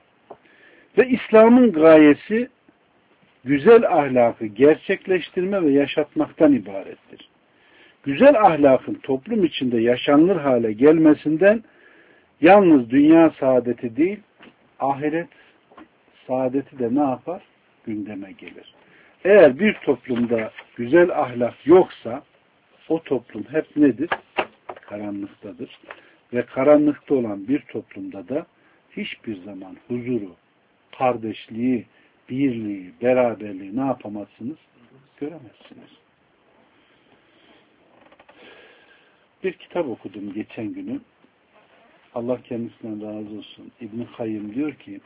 Speaker 1: Ve İslam'ın gayesi güzel ahlakı gerçekleştirme ve yaşatmaktan ibarettir. Güzel ahlakın toplum içinde yaşanılır hale gelmesinden yalnız dünya saadeti değil, ahiret saadeti de ne yapar? Gündeme gelir. Eğer bir toplumda güzel ahlak yoksa, o toplum hep nedir? Karanlıktadır. Ve karanlıkta olan bir toplumda da hiçbir zaman huzuru, kardeşliği, birliği, beraberliği ne yapamazsınız? Göremezsiniz. Bir kitap okudum geçen günü. Allah kendisinden razı olsun. İbn-i Kayyım diyor ki,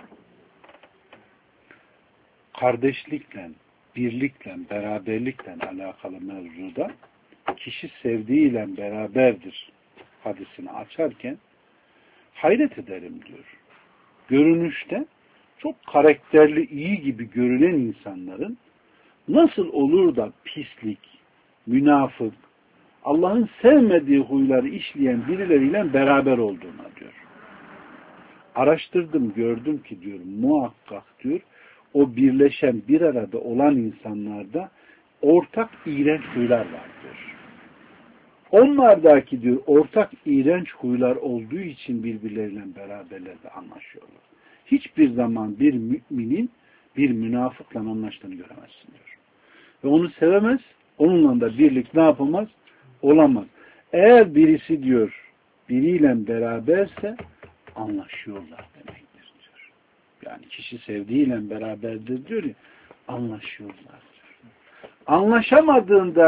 Speaker 1: kardeşlikle, birlikle, beraberlikle alakalı mevzuda kişi sevdiğiyle beraberdir hadisini açarken hayret ederim diyor. Görünüşte çok karakterli, iyi gibi görünen insanların nasıl olur da pislik, münafık, Allah'ın sevmediği huyları işleyen birileriyle beraber olduğuna diyor. Araştırdım, gördüm ki diyor, muhakkak diyor, o birleşen, bir arada olan insanlarda ortak iğrenç huylar var diyor. Onlardaki diyor, ortak iğrenç huylar olduğu için birbirleriyle beraberlerde anlaşıyorlar. Hiçbir zaman bir müminin bir münafıkla anlaştığını göremezsin diyor. Ve onu sevemez, onunla da birlik ne yapamaz? Olamaz. Eğer birisi diyor, biriyle beraberse anlaşıyorlar demektir diyor. Yani kişi sevdiğiyle beraberdir diyor ya, anlaşıyorlar diyor.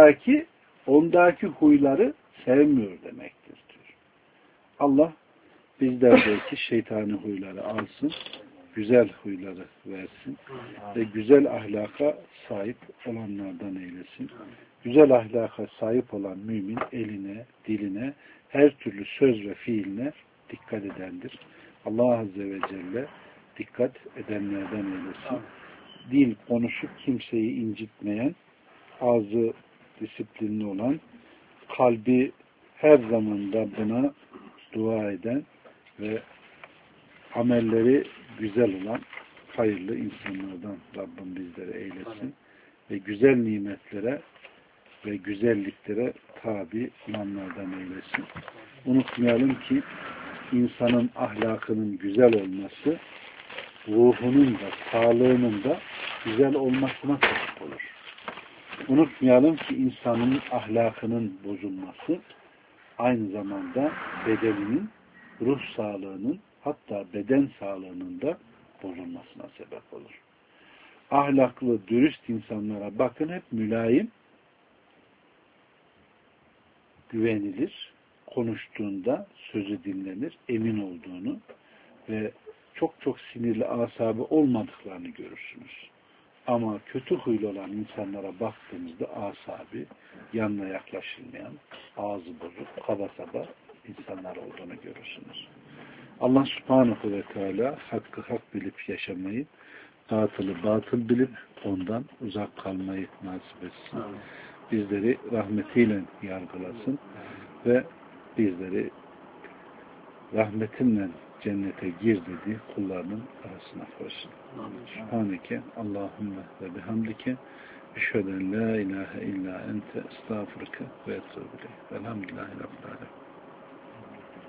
Speaker 1: Anlaşamadığındaki ondaki huyları sevmiyor demektir diyor. Allah bizlerdeki şeytani huyları alsın, güzel huyları versin ve güzel ahlaka sahip olanlardan eylesin. Güzel ahlaka sahip olan mümin eline, diline, her türlü söz ve fiiline dikkat edendir. Allah Azze ve Celle dikkat edenlerden eylesin. Dil konuşup kimseyi incitmeyen, ağzı disiplinli olan, kalbi her zaman Rabbine dua eden ve amelleri güzel olan hayırlı insanlardan Rabbim bizleri eylesin. Ve güzel nimetlere ve güzelliklere tabi olanlardan eylesin. Unutmayalım ki insanın ahlakının güzel olması ruhunun da sağlığının da güzel olmasına sebep olur. Unutmayalım ki insanın ahlakının bozulması aynı zamanda bedeninin, ruh sağlığının hatta beden sağlığının da bozulmasına sebep olur. Ahlaklı, dürüst insanlara bakın, hep mülayim, güvenilir, konuştuğunda sözü dinlenir, emin olduğunu ve çok çok sinirli asabı olmadıklarını görürsünüz. Ama kötü huylu olan insanlara baktığımızda asabi, yanına yaklaşılmayan, ağzı bozuk, kaba saba insanlar olduğunu görürsünüz. Allah Subhanahu ve Teala hakkı hak bilip yaşamayı, batılı batıl bilip ondan uzak kalmayı nasip etsin. Bizleri rahmetiyle yargılasın ve bizleri rahmetinle cennete gir dediği kullarının arasına koysun. Subhaneke Allahümme ve bihamdike eşheden la ilahe illa ente estağfurke ve etûbü ileyk. Velhamdülillahi Rabbil alemin.